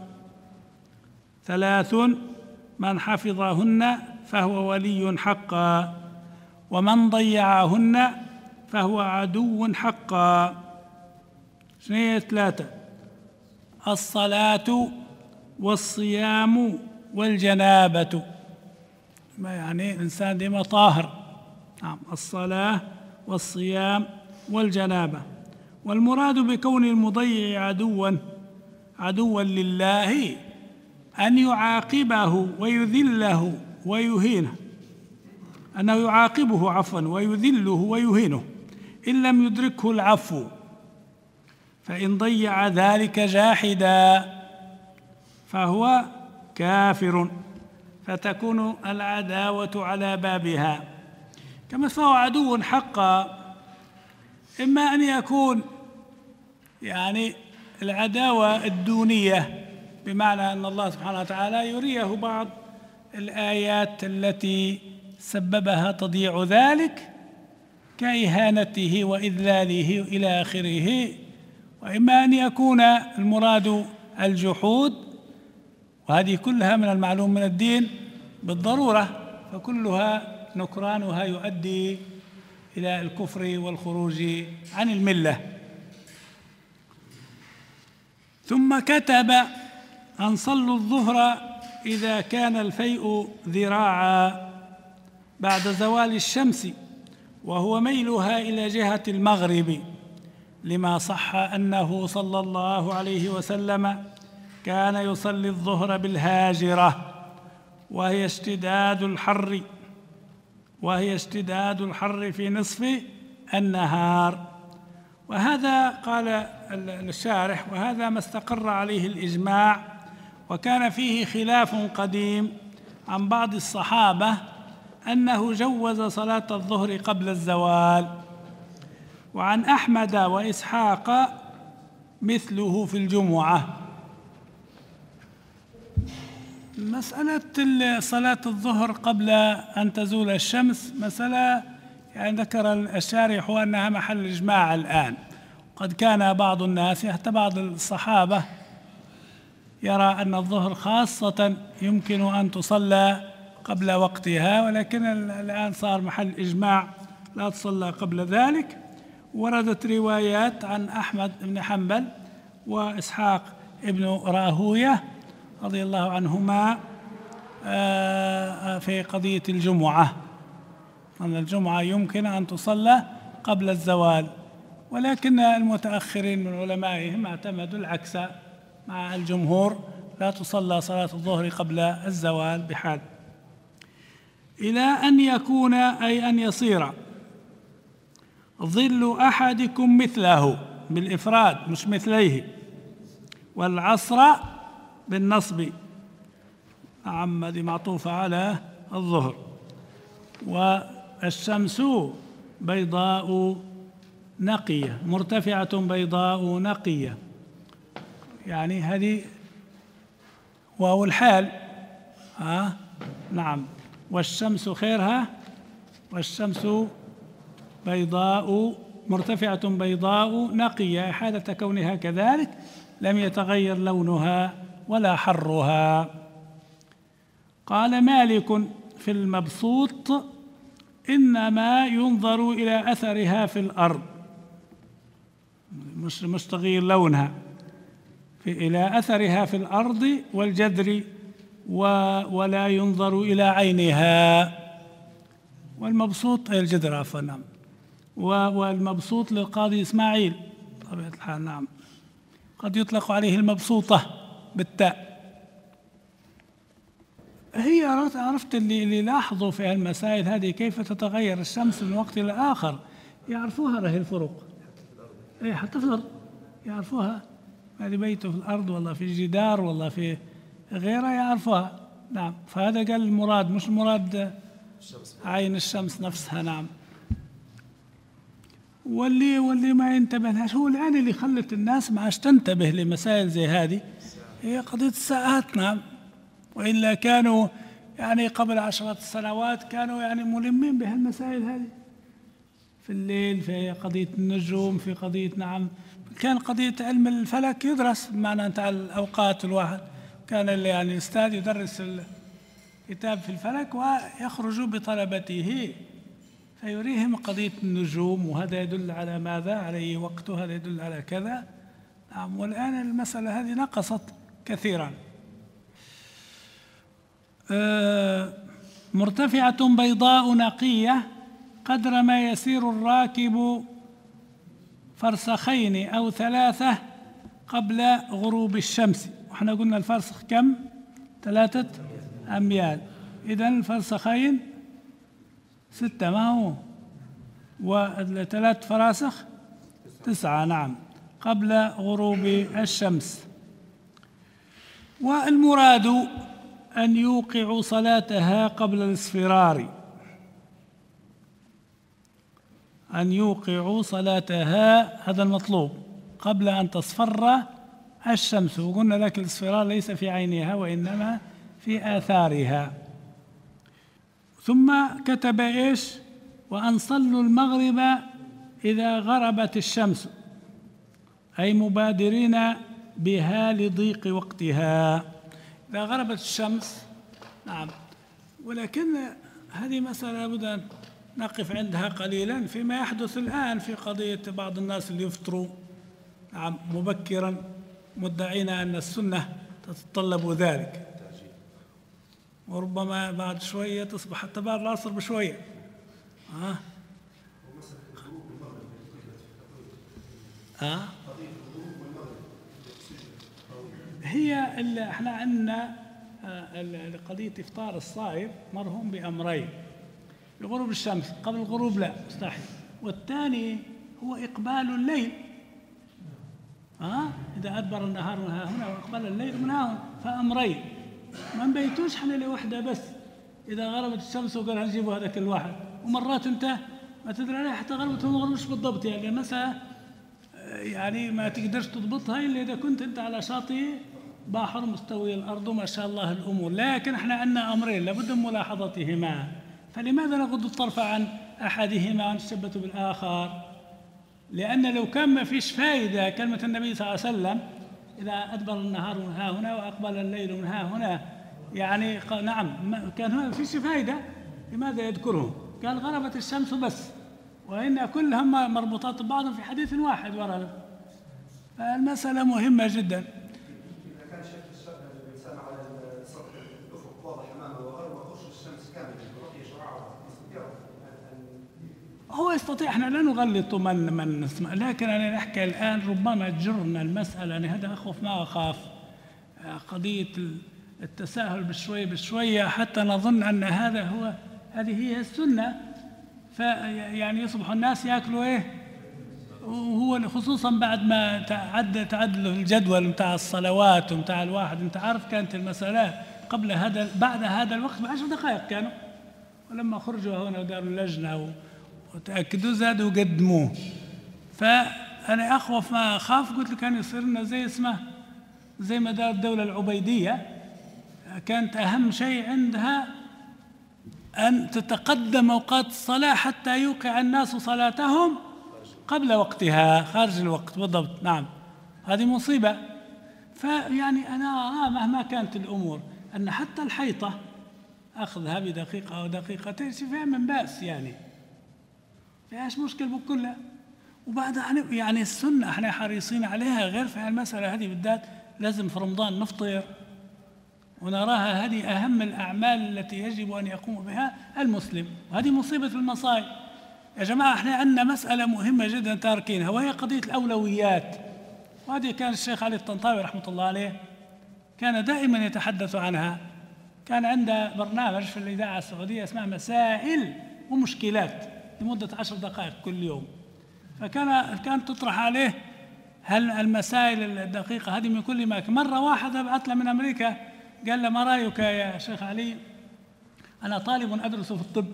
3 من حفظهن فهو ولي حقا، ومن ضيعهن فهو عدو حقا. شنو هي 3؟ الصلاة والصيام والجنابة، ما يعني الإنسان ديما طاهر. نعم، الصلاة والصيام والجنابة. والمراد بكون المضيع عدوا لله أن يعاقبه ويذله ويهينه، أنه يعاقبه عفوا ويذله ويهينه إن لم يدركه العفو، فإن ضيع ذلك جاحدا فهو كافر، فتكون العداوة على بابها. كما فهو عدو حقا، إما أن يكون يعني العداوة الدونية، بمعنى أن الله سبحانه وتعالى يريه بعض الآيات التي سببها تضييع ذلك كإهانته وإذلاله إلى آخره، وإما أن يكون المراد الجحود، وهذه كلها من المعلوم من الدين بالضرورة، فكلها نكرانها يؤدي إلى الكفر والخروج عن الملة. ثم كتب أن صلوا الظهر إذا كان الفيء ذراعا بعد زوال الشمس، وهو ميلها إلى جهة المغرب، لما صح أنه صلى الله عليه وسلم كان يصلي الظهر بالهاجرة، وهي اشتداد الحر في نصف النهار. وهذا قال الشارح وهذا ما استقر عليه الإجماع، وكان فيه خلاف قديم عن بعض الصحابة أنه جوز صلاة الظهر قبل الزوال، وعن أحمد وإسحاق مثله في الجمعة. مسألة صلاة الظهر قبل أن تزول الشمس مسألة يعني ذكر الشارح أنها محل إجماع الآن. قد كان بعض الناس حتى بعض الصحابة يرى أن الظهر خاصة يمكن أن تصلى قبل وقتها، ولكن الآن صار محل إجماع لا تصلى قبل ذلك. وردت روايات عن أحمد بن حنبل وإسحاق بن راهوية رضي الله عنهما في قضية الجمعة، أن الجمعة يمكن أن تصلى قبل الزوال، ولكن المتأخرين من علمائهم اعتمدوا العكس مع الجمهور، لا تصلى صلاة الظهر قبل الزوال بحال. إلى أن يكون أي أن يصير ظل أحدكم مثله بالإفراد مش مثليه، والعصر بالنصب، نعم هذه معطوفة على الظهر. والشمس بيضاء نقية مرتفعة بيضاء نقية، يعني هذه واو الحال نعم. والشمس خيرها، والشمس بيضاء مرتفعة بيضاء نقية، حالة كونها كذلك لم يتغير لونها ولا حرها. قال مالك في المبسوط إنما ينظر إلى أثرها في الأرض، مش تغيير لونها، إلى أثرها في الأرض والجذر، ولا ينظر إلى عينها. والمبسوط الجذر عفوا نعم. والمبسوط للقاضي إسماعيل طبيعة الحال نعم، قد يطلق عليه المبسوطة بالتاء. هي عرفت اللي لاحظوا في المسائل هذه كيف تتغير الشمس من وقت إلى آخر، يعرفوها هذه الفروق، حتى في الأرض يعرفوها، هذه بيته في الأرض والله في الجدار والله في غيرها يعرفوها نعم. فهذا قال المراد مش المراد عين الشمس نفسها نعم. واللي ما ينتبه لهاش هو الآن اللي خلت الناس ما عادش تنتبه لمسائل زي هذه، هي قضية الساعات نعم. وإلا كانوا يعني قبل 10 سنوات كانوا يعني ملمين بهالمسائل هذه في الليل، في قضية النجوم، في قضية نعم، كان قضية علم الفلك يدرس بمعنى أنت على الأوقات الواحد، كان اللي يعني الأستاذ يدرس الكتاب في الفلك ويخرج بطلبته فيريهم قضية النجوم، وهذا يدل على ماذا، على وقته، هذا يدل على كذا نعم. والآن المسألة هذه نقصت كثيرا. مرتفعة بيضاء نقية قدر ما يسير الراكب فرسخين أو 3 قبل غروب الشمس. وإحنا قلنا الفرسخ كم؟ 3 أميال. إذن الفرسخين 6 ما هو، و3 فراسخ 9 نعم قبل غروب الشمس. والمراد أن يوقعوا صلاتها قبل الاصفرار، أن يوقعوا صلاتها، هذا المطلوب، قبل أن تصفر الشمس. وقلنا لك الاصفرار ليس في عينها وإنما في آثارها. ثم كتب إيش؟ وأن صلوا المغرب إذا غربت الشمس، أي مبادرين بها لضيق وقتها. إذا غربت الشمس نعم. ولكن هذه مسألة لابد أن نقف عندها قليلا فيما يحدث الآن في قضية بعض الناس اللي يفطروا نعم مبكرا مدعين أن السنة تتطلب ذلك، وربما بعد شوية تصبح حتى بعد العصر بشوية. هي اللي احنا عندنا قضية إفطار الصائم مرهون بأمرين: بغروب الشمس، قبل الغروب لا مستحيل، والثاني هو إقبال الليل. إذا أدبر النهار من ها هنا وأقبل الليل من ها هنا، فأمرين ما نبيتوش احنا لوحدة بس. إذا غربت الشمس وقال هنجيبوا هذاك الواحد، ومرات أنت ما تدري عليه حتى غربت وما غربش بالضبط، يعني مسألة يعني ما تقدرش تضبطها إلا إذا كنت أنت على شاطئ بحر مستوي الأرض ما شاء الله الأمور. لكن احنا عندنا أمرين لابد من ملاحظتهما، فلماذا نغض الطرف عن أحدهما ونتشبث بالآخر؟ لأن لو كان ما فيش فائدة كلمة النبي صلى الله عليه وسلم إذا أدبر النهار من ها هنا وأقبل الليل من ها هنا، يعني نعم كان ما فيش فائدة، لماذا يذكرهم؟ قال غربت الشمس بس، وإن كلهم مربوطات ببعض في حديث واحد ورد. فالمسألة مهمة جدا. إذا كان شكل الإنسان على السطح الأفق واضح أمامه وغرب وخش الشمس كاملة بقي شعاعها يستطيع هو يستطيع، احنا لا نغلط من نسمع، لكن أنا نحكي الآن ربما جرنا المسألة، أنا هذا أخوف ما أخاف، قضية التساهل بشوية بشوية حتى نظن أن هذه هي السنة، فيعني يصبح الناس يأكلوا إيه، وهو خصوصا بعد ما تعدل الجدول متاع الصلوات ومتاع الواحد. أنت عارف كانت المسألة قبل هذا بعد هذا الوقت ب10 دقائق كانوا، ولما خرجوا هنا وداروا اللجنة وتأكدوا زادوا وقدموه. فأنا أخوف ما أخاف، قلت لك كان يصير لنا زي ما دار الدولة العبيدية، كانت أهم شيء عندها أن تتقدم أوقات الصلاة حتى يوقع الناس صلاتهم قبل وقتها، خارج الوقت بالضبط. نعم هذه مصيبة. فيعني أنا أرى مهما كانت الأمور أن حتى الحيطة أخذها بدقيقة أو دقيقتين فيها من بأس، يعني فيهاش مشكل بكلها. وبعد يعني السنة احنا حريصين عليها، غير في المسألة هذه بالذات لازم في رمضان نفطر ونراها هذه أهم الأعمال التي يجب أن يقوم بها المسلم، وهذه مصيبة المصائب. يا جماعة احنا عندنا مسألة مهمة جدا تاركينها، وهي قضية الأولويات، وهذه كان الشيخ علي الطنطاوي رحمة الله عليه كان دائما يتحدث عنها. كان عنده برنامج في الإذاعة السعودية اسمه مسائل ومشكلات لمدة 10 دقائق كل يوم، فكانت تطرح عليه هل المسائل الدقيقة هذه من كل مكان. مرة واحدة بعث له من أمريكا قال له ما رأيك يا شيخ علي، أنا طالب أدرس في الطب،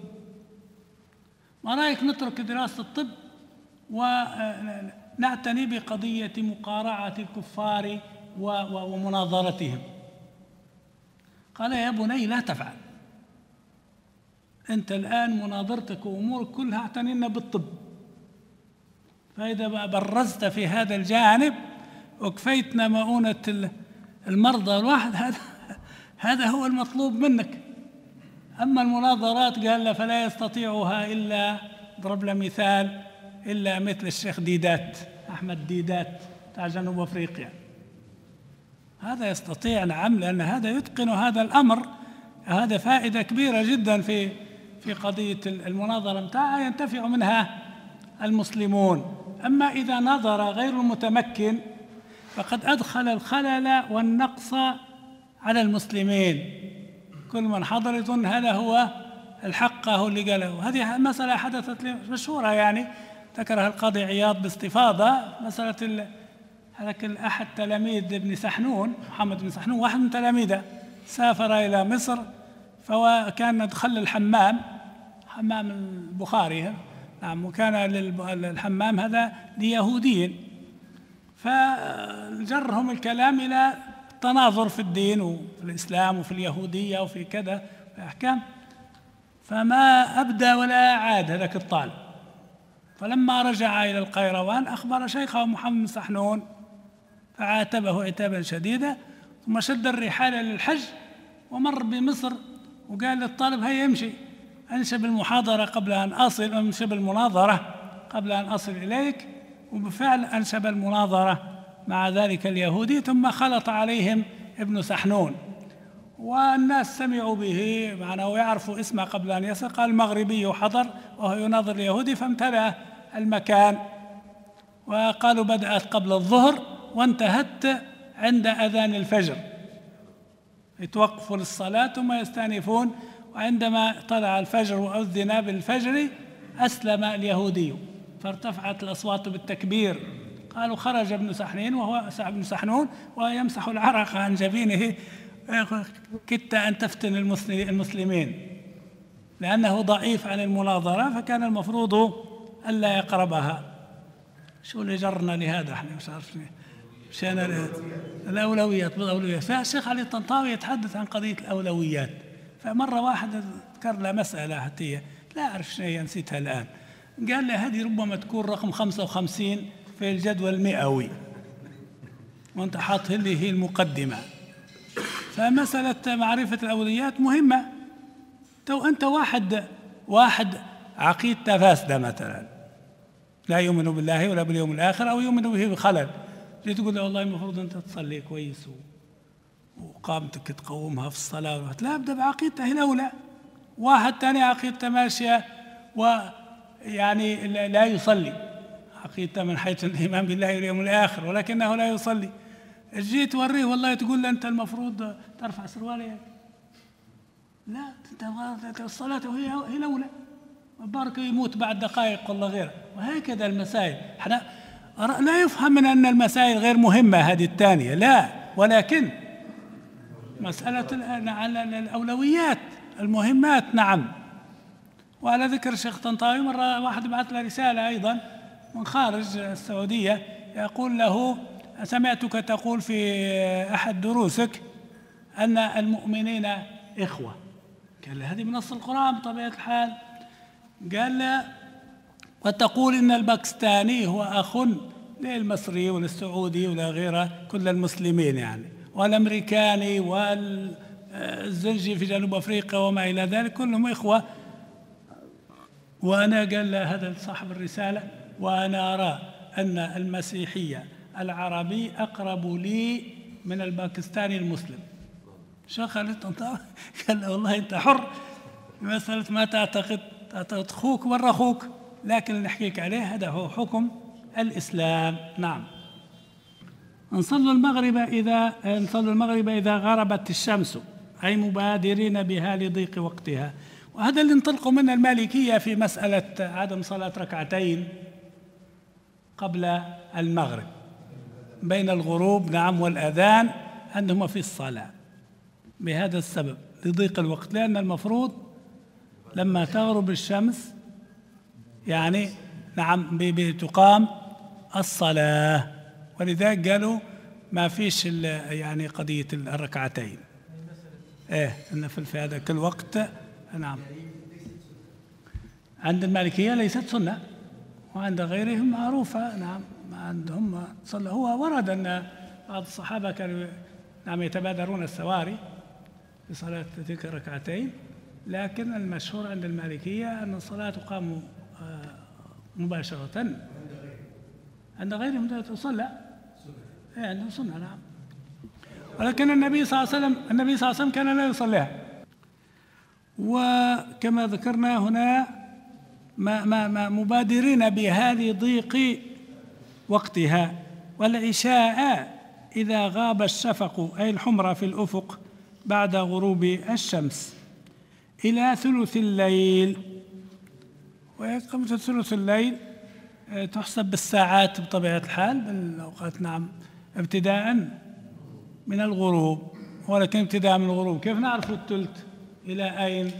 ما رأيك نترك دراسة الطب ونعتني بقضية مقارعة الكفار ومناظرتهم؟ قال يا بني لا تفعل، أنت الآن مناظرتك وأمورك كلها اعتنينا بالطب، فإذا برزت في هذا الجانب وكفيتنا مؤونة المرضى الواحد، هذا هو المطلوب منك. أما المناظرات قال له فلا يستطيعها إلا، ضرب له مثال، إلا مثل الشيخ ديدات، أحمد ديدات بتاع جنوب أفريقيا، هذا يستطيع نعم، لأن هذا يتقن هذا الأمر. هذا فائدة كبيرة جدا في قضية المناظرة متاعها ينتفع منها المسلمون. أما إذا نظر غير المتمكن فقد أدخل الخلل والنقص على المسلمين، كل من حضر يظن هذا هو الحق هو اللي قاله. هذه مسألة حدثت لي مشهورة يعني ذكرها القاضي عياض باستفاضة، مسألة هذاك أحد تلاميذ ابن سحنون، محمد بن سحنون، واحد من تلاميذه، سافر إلى مصر فكان دخل الحمام، حمام البخاري نعم، وكان الحمام هذا ليهوديين، فجرهم الكلام إلى التناظر في الدين وفي الإسلام وفي اليهودية وفي كذا في أحكام، فما أبدى ولا عاد هذاك الطالب. فلما رجع إلى القيروان أخبر شيخه محمد بن سحنون فعاتبه عتابا شديدا، ثم شد الرحال للحج ومر بمصر وقال للطالب هيا يمشي، أنشب المحاضرة قبل أن أصل، أنشب المناظرة قبل أن أصل إليك، وبالفعل أنشب المناظرة مع ذلك اليهودي، ثم خلط عليهم ابن سحنون والناس سمعوا به معناه ويعرفوا اسمه قبل أن يصل، قال المغربي حضر وهو يناظر اليهودي، فامتلأ المكان، وقالوا بدأت قبل الظهر وانتهت عند أذان الفجر، يتوقفوا للصلاة ثم يستأنفون، وعندما طلع الفجر وأذن بالفجر أسلم اليهودي فارتفعت الأصوات بالتكبير. قالوا خرج ابن سحنون وهو يمسح العرق عن جبينه، كدت أن تفتن المسلمين لأنه ضعيف عن المناظرة، فكان المفروض ألا يقربها. شو اللي جرنا لهذا؟ احنا مش عارفين مشان الأولويات بالأولويات. فالشيخ علي الطنطاوي يتحدث عن قضية الأولويات، فمرة واحد ذكر له مسألة حتى لا أعرف شنو هي نسيتها الآن، قال له هذه ربما تكون رقم 55 في الجدول المئوي وأنت حاط اللي هي المقدمة. فمسألة معرفة الأولويات مهمة. أنت واحد عقيدته فاسدة مثلا، لا يؤمن بالله ولا باليوم الآخر أو يؤمن به بخلل، جيت تقول له والله المفروض أنت تصلي كويس وقامتك تقومها في الصلاة، لا، أبدأ بعقيدته هي الأولى. واحد ثاني عقيدته ماشية ويعني لا يصلي، عقيدته من حيث الإيمان بالله واليوم الآخر ولكنه لا يصلي، جيت توريه والله تقول له أنت المفروض ترفع سروالك، لا، أنت الصلاة هي الأولى، بارك يموت بعد دقائق ولا غيره. وهكذا المسائل، احنا لا يفهم من أن المسائل غير مهمة هذه الثانية، لا، ولكن مسألة الأولويات المهمات نعم. وعلى ذكر الشيخ طنطاوي، مرة واحد بعث له رسالة أيضا من خارج السعودية يقول له سمعتك تقول في أحد دروسك أن المؤمنين إخوة. قال له هذه من نص القرآن بطبيعة الحال. قال له وتقول إن الباكستاني هو أخ للمصري وللسعودي ولا غيره كل المسلمين يعني، والأمريكاني والزنجي في جنوب أفريقيا وما إلى ذلك كلهم إخوة. وأنا قال له هذا صاحب الرسالة وأنا أرى أن المسيحية العربي أقرب لي من الباكستاني المسلم. شيخ علي الطنطاوي قال له والله أنت حر، مسألة ما تعتقد أخوك مرة أخوك، لكن اللي نحكيك عليه هذا هو حكم الإسلام. نعم. نصلي المغرب إذا غربت الشمس، أي مبادرين بها لضيق وقتها. وهذا اللي انطلقوا منه المالكية في مسألة عدم صلاة ركعتين قبل المغرب بين الغروب نعم والأذان، أنهما في الصلاة بهذا السبب لضيق الوقت، لأن المفروض لما تغرب الشمس يعني نعم بتقام الصلاة، ولذلك قالوا ما فيش يعني قضية الركعتين، إن في هذا الوقت نعم. عند المالكية ليست سنة، وعند غيرهم معروفة نعم، عندهم صلى. هو ورد أن بعض الصحابة كانوا نعم يتبادرون السواري لصلاة تلك الركعتين، لكن المشهور عند المالكية أن الصلاة تقام مباشرة. عند غيرهم تصلى عندهم سنة نعم، ولكن النبي صلى الله عليه وسلم كان لا يصليها. وكما ذكرنا هنا ما مبادرين بهذه ضيق وقتها، والعشاء إذا غاب الشفق أي الحمرة في الأفق بعد غروب الشمس، إلى ثلث الليل. وقبل ثلث الليل تحسب بالساعات بطبيعة الحال بالأوقات، نعم، ابتداء من الغروب. ولكن ابتداء من الغروب كيف نعرف الثلث إلى أين؟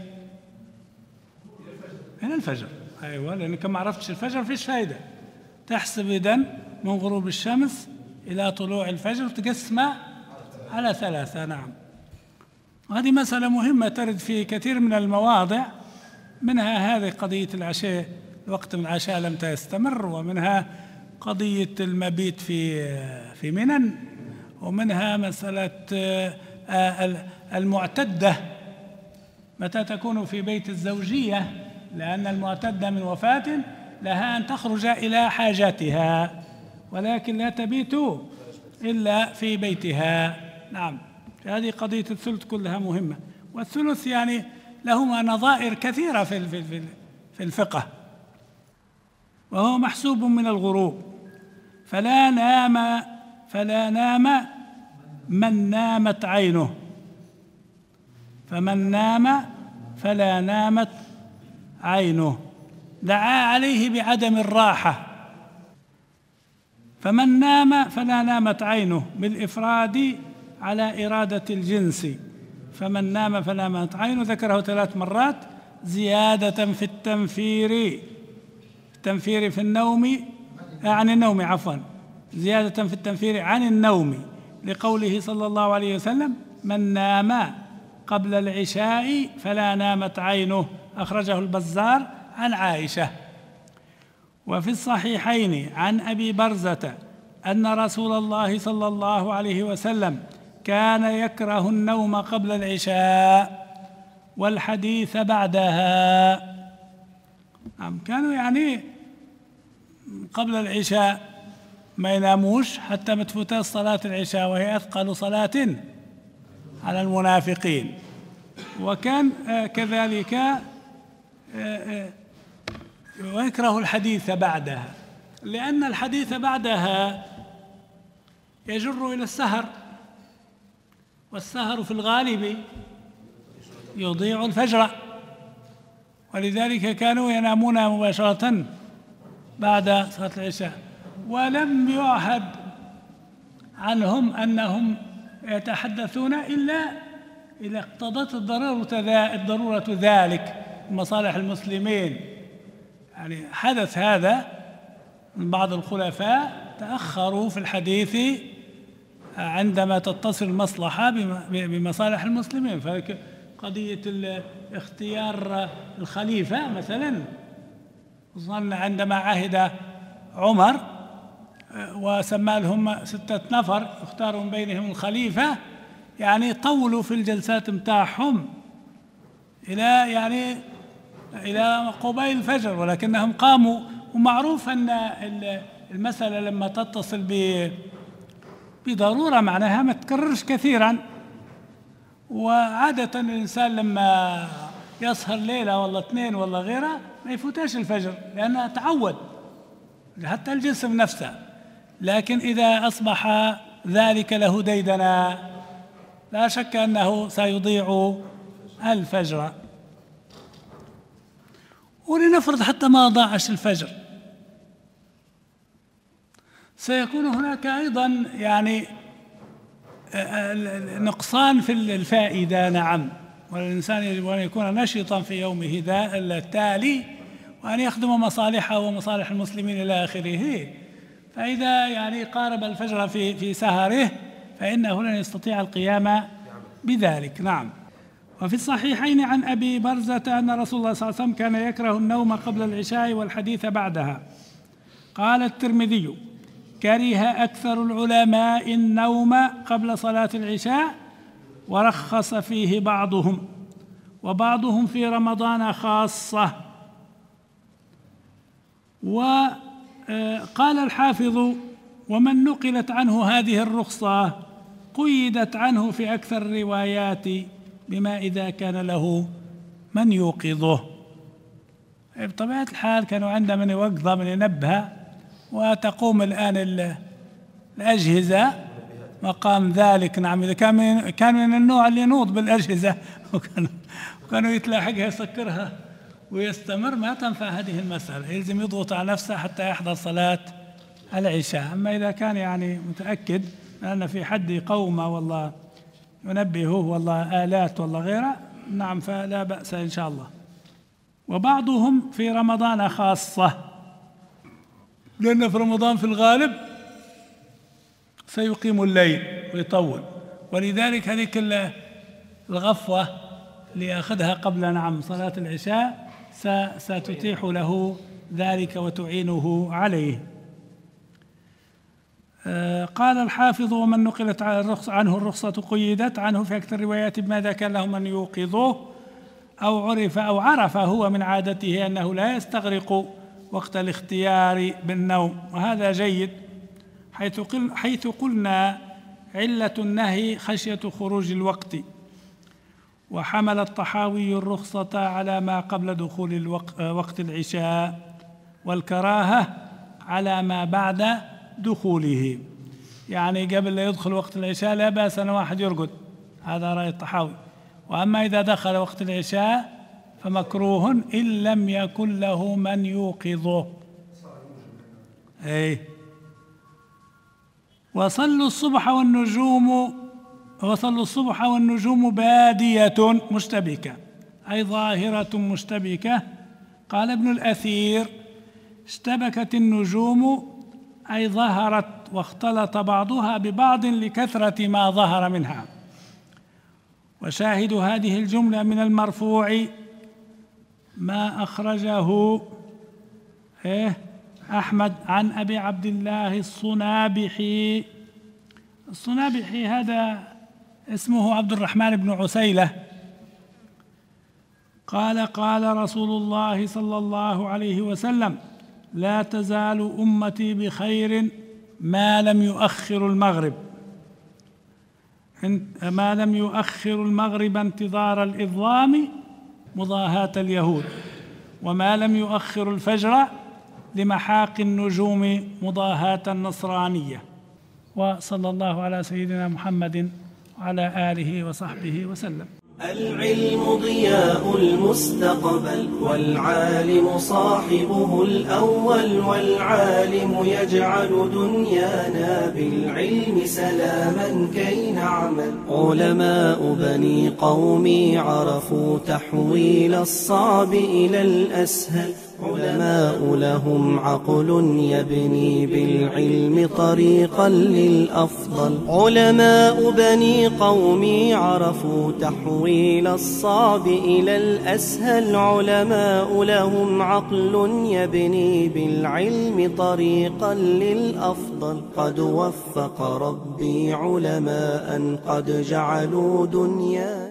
إلى الفجر. أيوة، لأنك ما عرفتش الفجر فيش فايدة. تحسب إذن من غروب الشمس إلى طلوع الفجر تقسمها على 3. نعم، وهذه مسألة مهمة ترد في كثير من المواضع، منها هذه قضية العشاء، وقت من العشاء لم تستمر، ومنها قضية المبيت في منى، ومنها مسألة المعتدة متى تكون في بيت الزوجية، لأن المعتدة من وفاة لها أن تخرج إلى حاجاتها ولكن لا تبيت إلا في بيتها. نعم، هذه قضية الثلث كلها مهمة. والثلث يعني لهما نظائر كثيرة في الفقه، وهو محسوب من الغروب. فلا نام من نامت عينه، فمن نام فلا نامت عينه، دعا عليه بعدم الراحة. فمن نام فلا نامت عينه بالإفراد على إرادة الجنس. فمن نام فلا نامت عينه ذكره 3 مرات زيادة في التنفير في النوم عن النوم، عفوا، زيادة في التنفير عن النوم، لقوله صلى الله عليه وسلم: من نام قبل العشاء فلا نامت عينه، أخرجه البزار عن عائشة. وفي الصحيحين عن أبي برزة أن رسول الله صلى الله عليه وسلم كان يكره النوم قبل العشاء والحديث بعدها. كانوا يعني قبل العشاء ما يناموش حتى ما تفوتش صلاة العشاء، وهي أثقل صلاة على المنافقين. وكان كذلك ويكره الحديث بعدها، لأن الحديث بعدها يجر إلى السهر، والسهر في الغالب يضيع الفجر، ولذلك كانوا ينامون مباشرة بعد صلاة العشاء. ولم يعهد عنهم أنهم يتحدثون إلا إذا اقتضت الضرورة ذلك مصالح المسلمين. يعني حدث هذا من بعض الخلفاء تأخروا في الحديث عندما تتصل المصلحة بمصالح المسلمين. فقضية اختيار الخليفة مثلا، خصوصا عندما عهد عمر وسمى لهم 6 نفر اختاروا من بينهم الخليفة، يعني طولوا في الجلسات متاعهم إلى قبيل الفجر، ولكنهم قاموا. ومعروف أن المسألة لما تتصل بضرورة معناها ما تكررش كثيرا. وعادة الإنسان لما يسهر ليلة ولا 2 ولا غيرها ما يفوتش الفجر، لأنه تعود حتى الجسم نفسه. لكن إذا أصبح ذلك له ديدنا لا شك أنه سيضيع الفجر. ولنفرض حتى ما ضاعش الفجر، سيكون هناك أيضا يعني نقصان في الفائدة. نعم، والإنسان يجب أن يكون نشطا في يومه التالي، وأن يخدم مصالحه ومصالح المسلمين إلى آخره. فإذا يعني قارب الفجر في سهره فإنه لن يستطيع القيام بذلك. نعم. وفي الصحيحين عن أبي برزة أن رسول الله صلى الله عليه وسلم كان يكره النوم قبل العشاء والحديث بعدها. قال الترمذي: كره أكثر العلماء النوم قبل صلاة العشاء، ورخص فيه بعضهم، وبعضهم في رمضان خاصة. وقال الحافظ: ومن نقلت عنه هذه الرخصة قيدت عنه في أكثر الروايات بما إذا كان له من يوقظه. بطبيعة الحال كانوا عندما من يوقظه من ينبه وتقوم الآن الأجهزة مقام ذلك. نعم، إذا كان من النوع اللي ينوض بالأجهزة وكانوا يتلاحقها يسكرها ويستمر، ما تنفع هذه المسألة، يلزم يضغط على نفسه حتى يحضر صلاة العشاء. أما إذا كان يعني متأكد أن في حد يقومه والله ينبهه والله آلات والله غيره، نعم فلا بأس إن شاء الله. وبعضهم في رمضان خاصة، لأن في رمضان في الغالب سيقيم الليل ويطول، ولذلك هذيك الغفوة اللي يأخذها قبل نعم صلاة العشاء ستتيح له ذلك وتعينه عليه. قال الحافظ: ومن نقلت عنه الرخصة قيدت عنه في أكثر الروايات بماذا كان له من يوقظه أو عرف هو من عادته أنه لا يستغرق وقت الاختيار بالنوم، وهذا جيد، حيث قلنا علة النهي خشية خروج الوقت، وحمل الطحاوي الرخصة على ما قبل دخول وقت العشاء، والكراهة على ما بعد دخوله، يعني قبل لا يدخل وقت العشاء لا بأس أن واحد يرقد، هذا رأي الطحاوي. وأما إذا دخل وقت العشاء فمكروه إن لم يكن له من يوقظه. وصلوا الصبح والنجوم بادية مشتبكة، أي ظاهرة مشتبكة. قال ابن الأثير: اشتبكت النجوم أي ظهرت واختلط بعضها ببعض لكثرة ما ظهر منها. وشاهد هذه الجملة من المرفوع ما أخرجه أحمد عن أبي عبد الله الصنابحي. الصنابحي هذا اسمه عبد الرحمن بن عسيلة. قال رسول الله صلى الله عليه وسلم: لا تزال أمتي بخير ما لم يؤخر المغرب انتظار الإظلام مضاهاة اليهود، وما لم يؤخر الفجر لمحاق النجوم مضاهاة النصرانية. وصلى الله على سيدنا محمد وعلى آله وصحبه وسلم. العلم ضياء المستقبل، والعالم صاحبه الأول، والعالم يجعل دنيانا بالعلم سلاما كي نعمل. علماء بني قومي عرفوا تحويل الصعب إلى الأسهل، علماء لهم عقل يبني بالعلم طريقا للأفضل. علماء بني قومي عرفوا تحويل الصعب إلى الأسهل، علماء لهم عقل يبني بالعلم طريقا للأفضل. قد وفق ربي علماء قد جعلوا دنيا